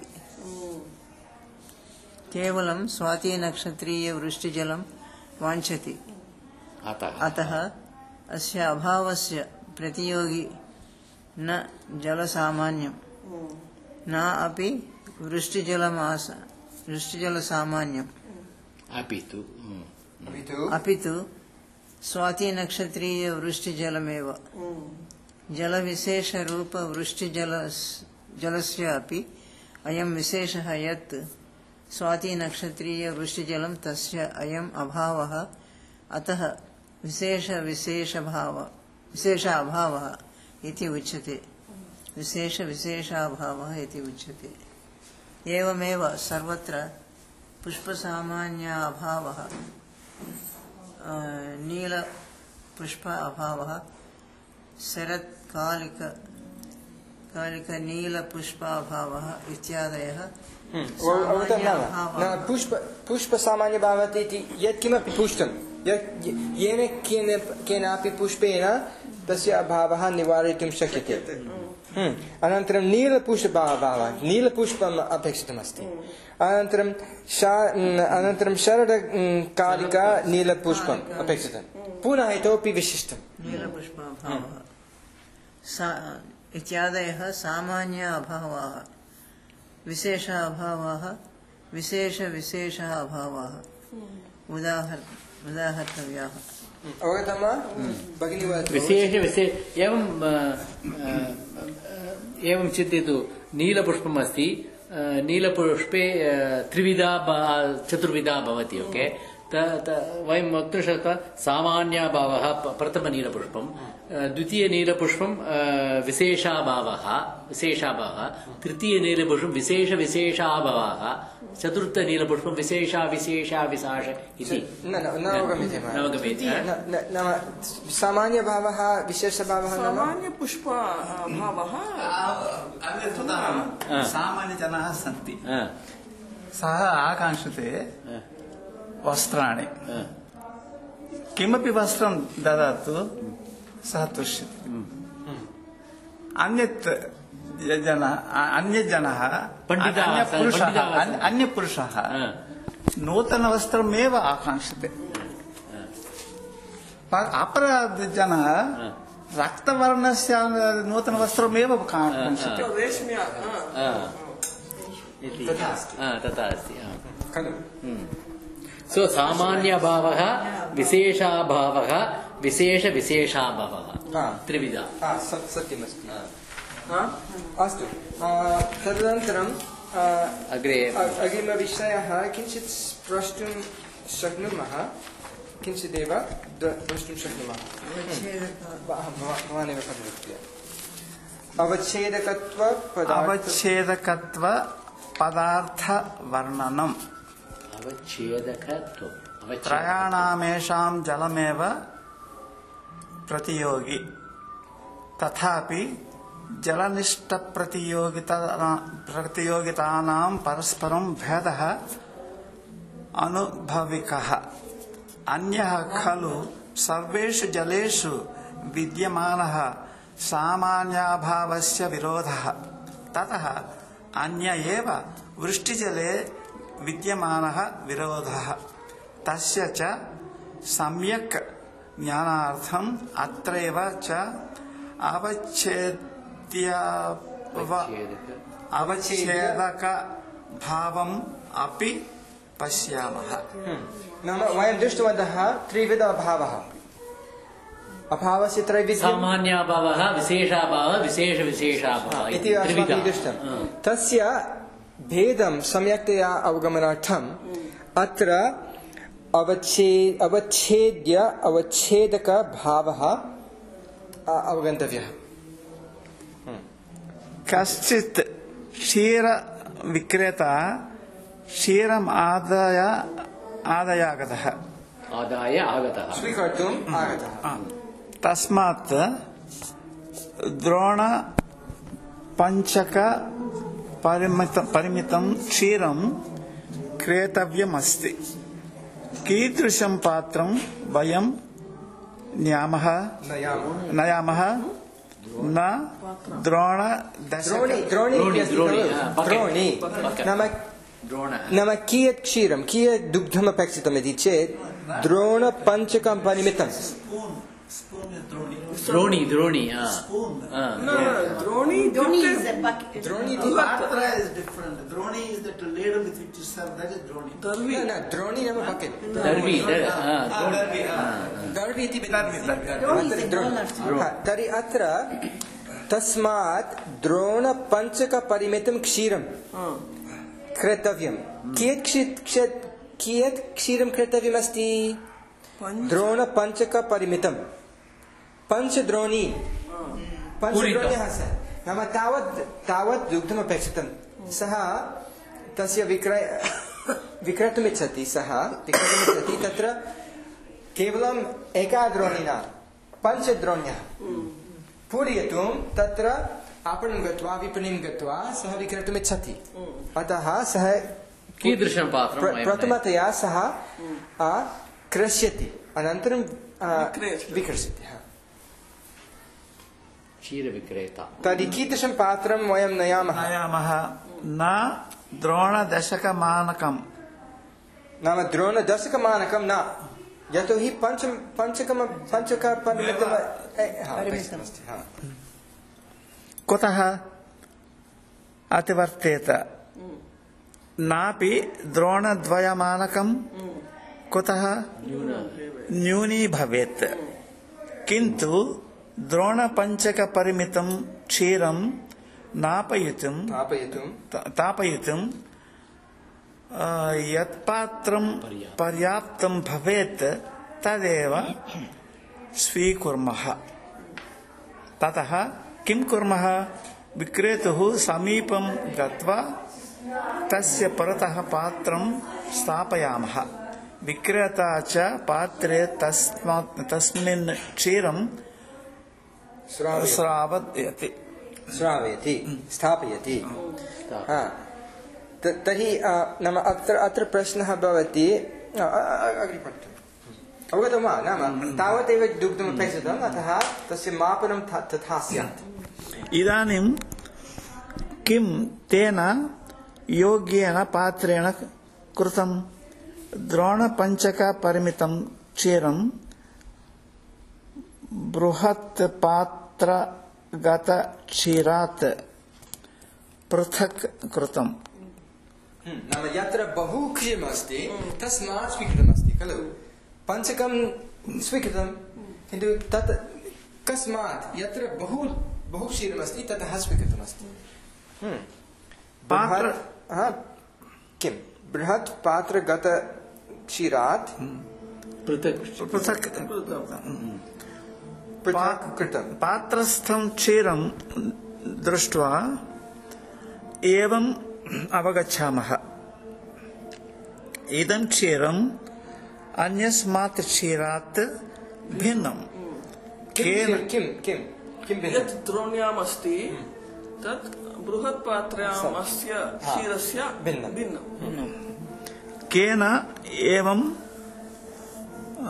केवलं स्वाति नक्षत्रीय वृष्टिजलं वाञ्छति। अतः अस्य अभावस्य प्रतियोगी न जलसामान्यं न अपि वृष्टिजलमास वृष्टिजलसामान्यम् अपि तु अपि तु स्वातिनक्षत्रीयवृष्टिजलमेव जलविशेषरूपवृष्टिजल जलस्य अपि अयं विशेषः यत् स्वातिनक्षत्रीयवृष्टिजलं तस्य अयम् अभावः अतः विशेषविशेषभाव विशेषाभावः इति उच्यते विशेषविशेषाभावः इति उच्यते। एवमेव सर्वत्र पुष्पसामान्य अभावः नीलपुष्प अभावः शरत्कालिक कालिकनीलपुष्प अभावः इत्यादयः पुष्प पुष्प सामान्य भावः इति यत्किमपि पुष्पं येन केन केनापि पुष्पेण तस्य अभावः निवारयितुं शक्यते। अनन्तरं नीलपुष्पभावः नीलपुष्पम् अपेक्षितमस्ति। अनन्तरं अनन्तरं शरत्कालिका नीलपुष्पम् अपेक्षितं। पुनः इतोपि विशिष्टं नीलपुष्पाभावः इत्यादयः सामान्य अभावाः विशेष अभावाः विशेषविशेष अभावाः उदाहर उदाहर्तव्याः। अवगतं वा भगिनी? विशेष विशेष एवं एवं चिन्तयतु। नीलपुष्पम् अस्ति, नीलपुष्पे त्रिविधा चतुर्विधा भवति। ओके, वयं वक्तुं शक्नुमः सामान्यभावः प्रथमनीलपुष्पं, द्वितीयनीलपुष्पं विशेषाभावः विशेषाभावः, तृतीयनीलपुष्पं विशेषविशेषाभावः, चतुर्थनीलपुष्पं विशेषाविशेषाविशाष इति न अवगम्यते। नाम सामान्यभावः विशेषभावः सामान्यपुष्पभावः सामान्यजनाः सन्ति, सः आकाङ्क्षते वस्त्राणि, किमपि वस्त्रं ददातु सः तुष्यति। अन्यत् जनः अन्यजनः अन्यपुरुषः नूतनवस्त्रमेव आकाङ्क्षते। अपरजनः रक्तवर्णस्य नूतनवस्त्रमेव काङ्क्षते। तथा अस्ति खलु। सो सामान्यभावः विशेषाभावः विशेषविशेषाभावः त्रिविधा सत्यमस्ति। अस्तु, तदनन्तरं अग्रे अग्रिमविषयः किञ्चित् प्रष्टुं शक्नुमः, किञ्चिदेव द्रष्टुं शक्नुमः। भवानेव पठतु। अवच्छेदकत्व अवच्छेदकत्व पदार्थवर्णनम्। अवच्छेदकत्व त्रयाणामेषां जलमेव प्रतियोगी, तथापि जलनिष्ठप्रतियोगिता प्रतियोगितानां परस्परं भेदः अनुभविकः। अन्यः खलु सर्वेषु जलेषु विद्यमानः सामान्याभावस्य विरोधः। ततः अन्य एव वृष्टिजले विद्यमानः विरोधः। तस्य च सम्यक् ज्ञानार्थम् अत्रैव च अवच्छेद्य अवच्छेदक भावम् अपि पश्यामः। नाम वयं दृष्टवन्तः त्रिविध अभावः। अभावस्य त्रैविध्यं सामान्याभावः विशेषाभावः विशेषविशेषाभावः इति अस्माभिः दृष्टं। तस्य भेदं सम्यक्तया अवगमनार्थम् अत्र अवच्छे अवच्छेद्य अवच्छेदक भावः अवगन्तव्यः। कश्चित् क्षीर विक्रेता क्षीरम् आदाय आदाय आगतः आदाय आगतः स्वीकर्तुम् आगतः। तस्मात् द्रोण पञ्चक परिमितं क्षीरं क्रेतव्यमस्ति। कीदृशं पात्रं वयं नयामः नयामः न द्रोण द्रोणी नाम कियत् क्षीरं कियत् दुग्धम् अपेक्षितम् इति चेत् द्रोणपञ्चकं परिमितं। द्रोणी द्रोणी द्रोणी Droni is a bucket. Droni इति Patra is different. Droni is that ladle with which you serve. That is droni. न न द्रोणी नाम बकेट दर्वी दर्वी इति Droni is a dollar. हा, तर्हि अत्र तस्मात् द्रोणपञ्चकपरिमितं क्षीरं क्रेतव्यं कियत् क्षि- क्षि- कियत् क्षीरं क्रेतव्यमस्ति द्रोणपञ्चकपरिमितं पञ्चद्रोणी पञ्चद्रोण्यः सः नाम तावत् तावत् दुग्धम् अपेक्षितं सः तस्य विक्रय विक्रेतुमिच्छति सः विक्रेतुमिच्छति तत्र केवलम् एका द्रोणी न पञ्चद्रोण्यः पूरयितुं तत्र आपणं गत्वा विपणिं गत्वा सः विक्रेतुमिच्छति अतः सः कीदृशं पात्रं प्र- वयं प्रथमतया सः आ, क्रष्यति अनन्तरं आ, विक्रयति। विक्रष्यति हा। क्षीरविक्रेता तर्हि कीदृशं पात्रं वयं नयामः नयामः न द्रोणदशकमानकम् नाम द्रोणदशकमानकं न यतोहि पञ्च पञ्चकम पञ्चकपरिमितम् अपेक्षितमस्ति हा। कुतः अतिवर्तेत नापि द्रोणद्वयमानकं कुतः न्यूनी भवेत् किन्तु द्रोणपञ्चकपरिमितं क्षीरं नापयितुं स्थापयितुं ता- तापयितुं अ, यत्पात्रं पर्याप्तं भवेत् तदेव स्वीकुर्मः ततः किं कुर्मः विक्रेतुः समीपं गत्वा तस्य परतः पात्रं स्थापयामः विक्रेता च पात्रे तस्मात् तस्मिन् क्षीरं श्रावयति श्रावयति श्रावयति स्थापयति हा। त- तर्हि आ, नाम अत्र अत्र प्रश्नः भवति आ, आ, आ, अग्रे पठतु अवगतं वा नाम तावदेव दुग्धम् अपेक्षितम् अतः तस्य मापनं थ- तथा स्यात् इदानीं किं तेन योग्येन पात्रेण कृतं द्रोणपञ्चकपरिमितं क्षीरं बृहत् पात्रगतक्षीरात् पृथक् कृतम् नाम यत्र बहु क्षीरमस्ति तस्मात् स्वीकृतमस्ति खलु पञ्चकं स्वीकृतं किन्तु तत् कस्मात् यत्र बहु बहु क्षीरमस्ति ततः स्वीकृतमस्ति हम्म। पात्र बृहत्- हा, किं बृहत् पात्रगतक्षीरात् पृथक् पृथक् पृथक् कृतं पात्रस्थं क्षीरं दृष्ट्वा एवम् अवगच्छामः इदं क्षीरम् अन्यस्मात् क्षीरात् भिन्नं किं केन किं किं किं भिन्नं? यत् द्रोण्याम् अस्ति तत् बृहत् पात्र्याम् अस्य क्षीरस्य भिन्नं। भिन्नं केन एवं आ,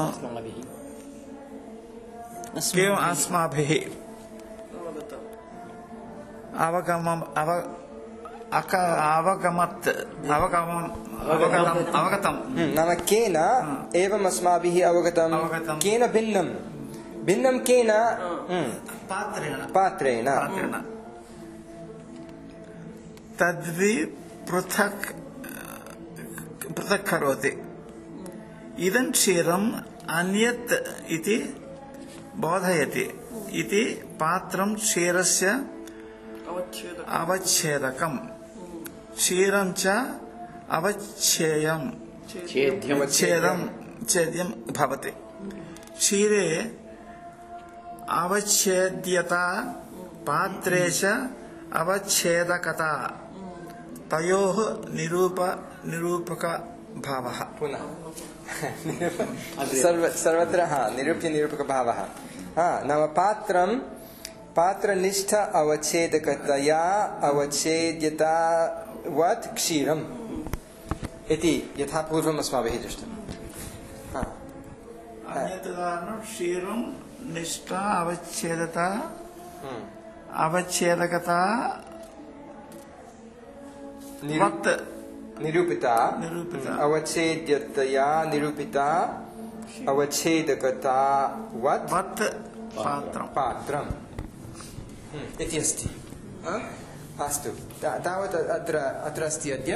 केवल अस्माभिः अवगतम्। अवगमम् अव अक अवगमत् अवगमम् अवगतम् अवगतम् हम्म, नाम केन एवम् अस्माभिः अवगतम् अवगतम्। केन भिन्नं भिन्नं केन हम्म, पात्रेण पात्रेण पात्रेण तद्वि पृथक् पृथक् करोति इदं क्षीरम् अन्यत् इति बोधयति इति पात्रं क्षीरस्य अवच्छेदकम्। अवच्छेदकम् क्षीरं च अवच्छेयम् छेद्यम् छेदं छेद्यं भवति क्षीरे अवच्छेद्यता पात्रे च अवच्छेदकता तयोः निरूप निरूपक भावः पुनः सर्व सर्वत्र हा निरूप्य निरूपकभावः हा नाम पात्रं पात्रनिष्ठ अवच्छेदकतया अवच्छेद्यतावत् क्षीरम् इति यथा पूर्वम् अस्माभिः दृष्टम् हा अन्यत् उदाहरणं क्षीरं निष्ठा अवच्छेदता अवच्छेदकता निरू- वत् निरूपिता निरूपिता। अवच्छेद्यतया निरूपिता अवच्छेदकतावत् वत् पात्रं पात्रम् हम्म, इति अस्ति अस्तु तावत् अत्र अत्र अस्ति अद्य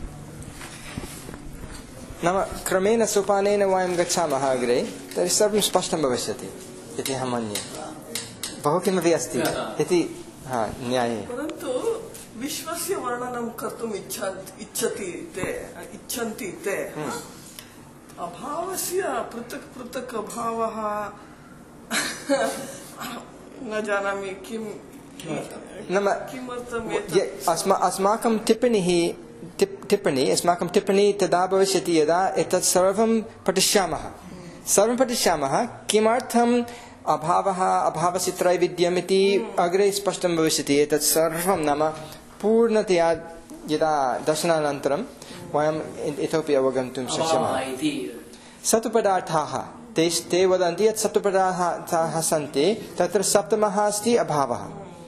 नाम क्रमेण सोपानेन वयं गच्छामः अग्रे तर्हि सर्वं स्पष्टं भविष्यति इति अहं मन्ये बहु किमपि अस्ति इति हा न्याये परन्तु विश्वस्य वर्णनं कर्तुम् इच्छन्ति ते इच्छन्ति ते अभावस्य पृथक् पृथक् अभावः न जानामि किं नाम अस्माकं टिप्पणिः टिप्पणी अस्माकं टिप्पणी तदा भविष्यति यदा एतत् सर्वं पठिष्यामः सर्वं पठिष्यामः किमर्थम् अभावः अभावस्य त्रैविध्यम् इति अग्रे स्पष्टं भविष्यति एतत् सर्वं नाम पूर्णतया यदा दर्शनानन्तरं वयम् इतोपि अवगन्तुं शक्नुमः सप्तपदार्थाः ते ते वदन्ति यत् सप्तपदार्थाः सन्ति तत्र सप्तमः अस्ति अभावः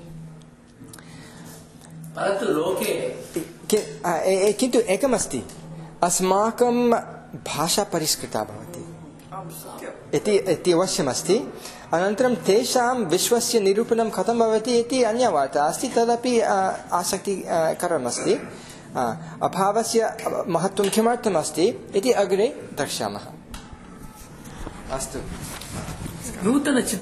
परन्तु लोके किन्तु एकमस्ति अस्माकं भाषा परिष्कृता भवति इति इति अवश्यमस्ति अनन्तरं तेषां विश्वस्य निरूपणं कथं भवति इति अन्या वार्ता अस्ति तदपि आसक्तिकरमस्ति अभावस्य महत्त्वं किमर्थम् अस्ति इति अग्रे द्रक्ष्यामः अस्तु नूतन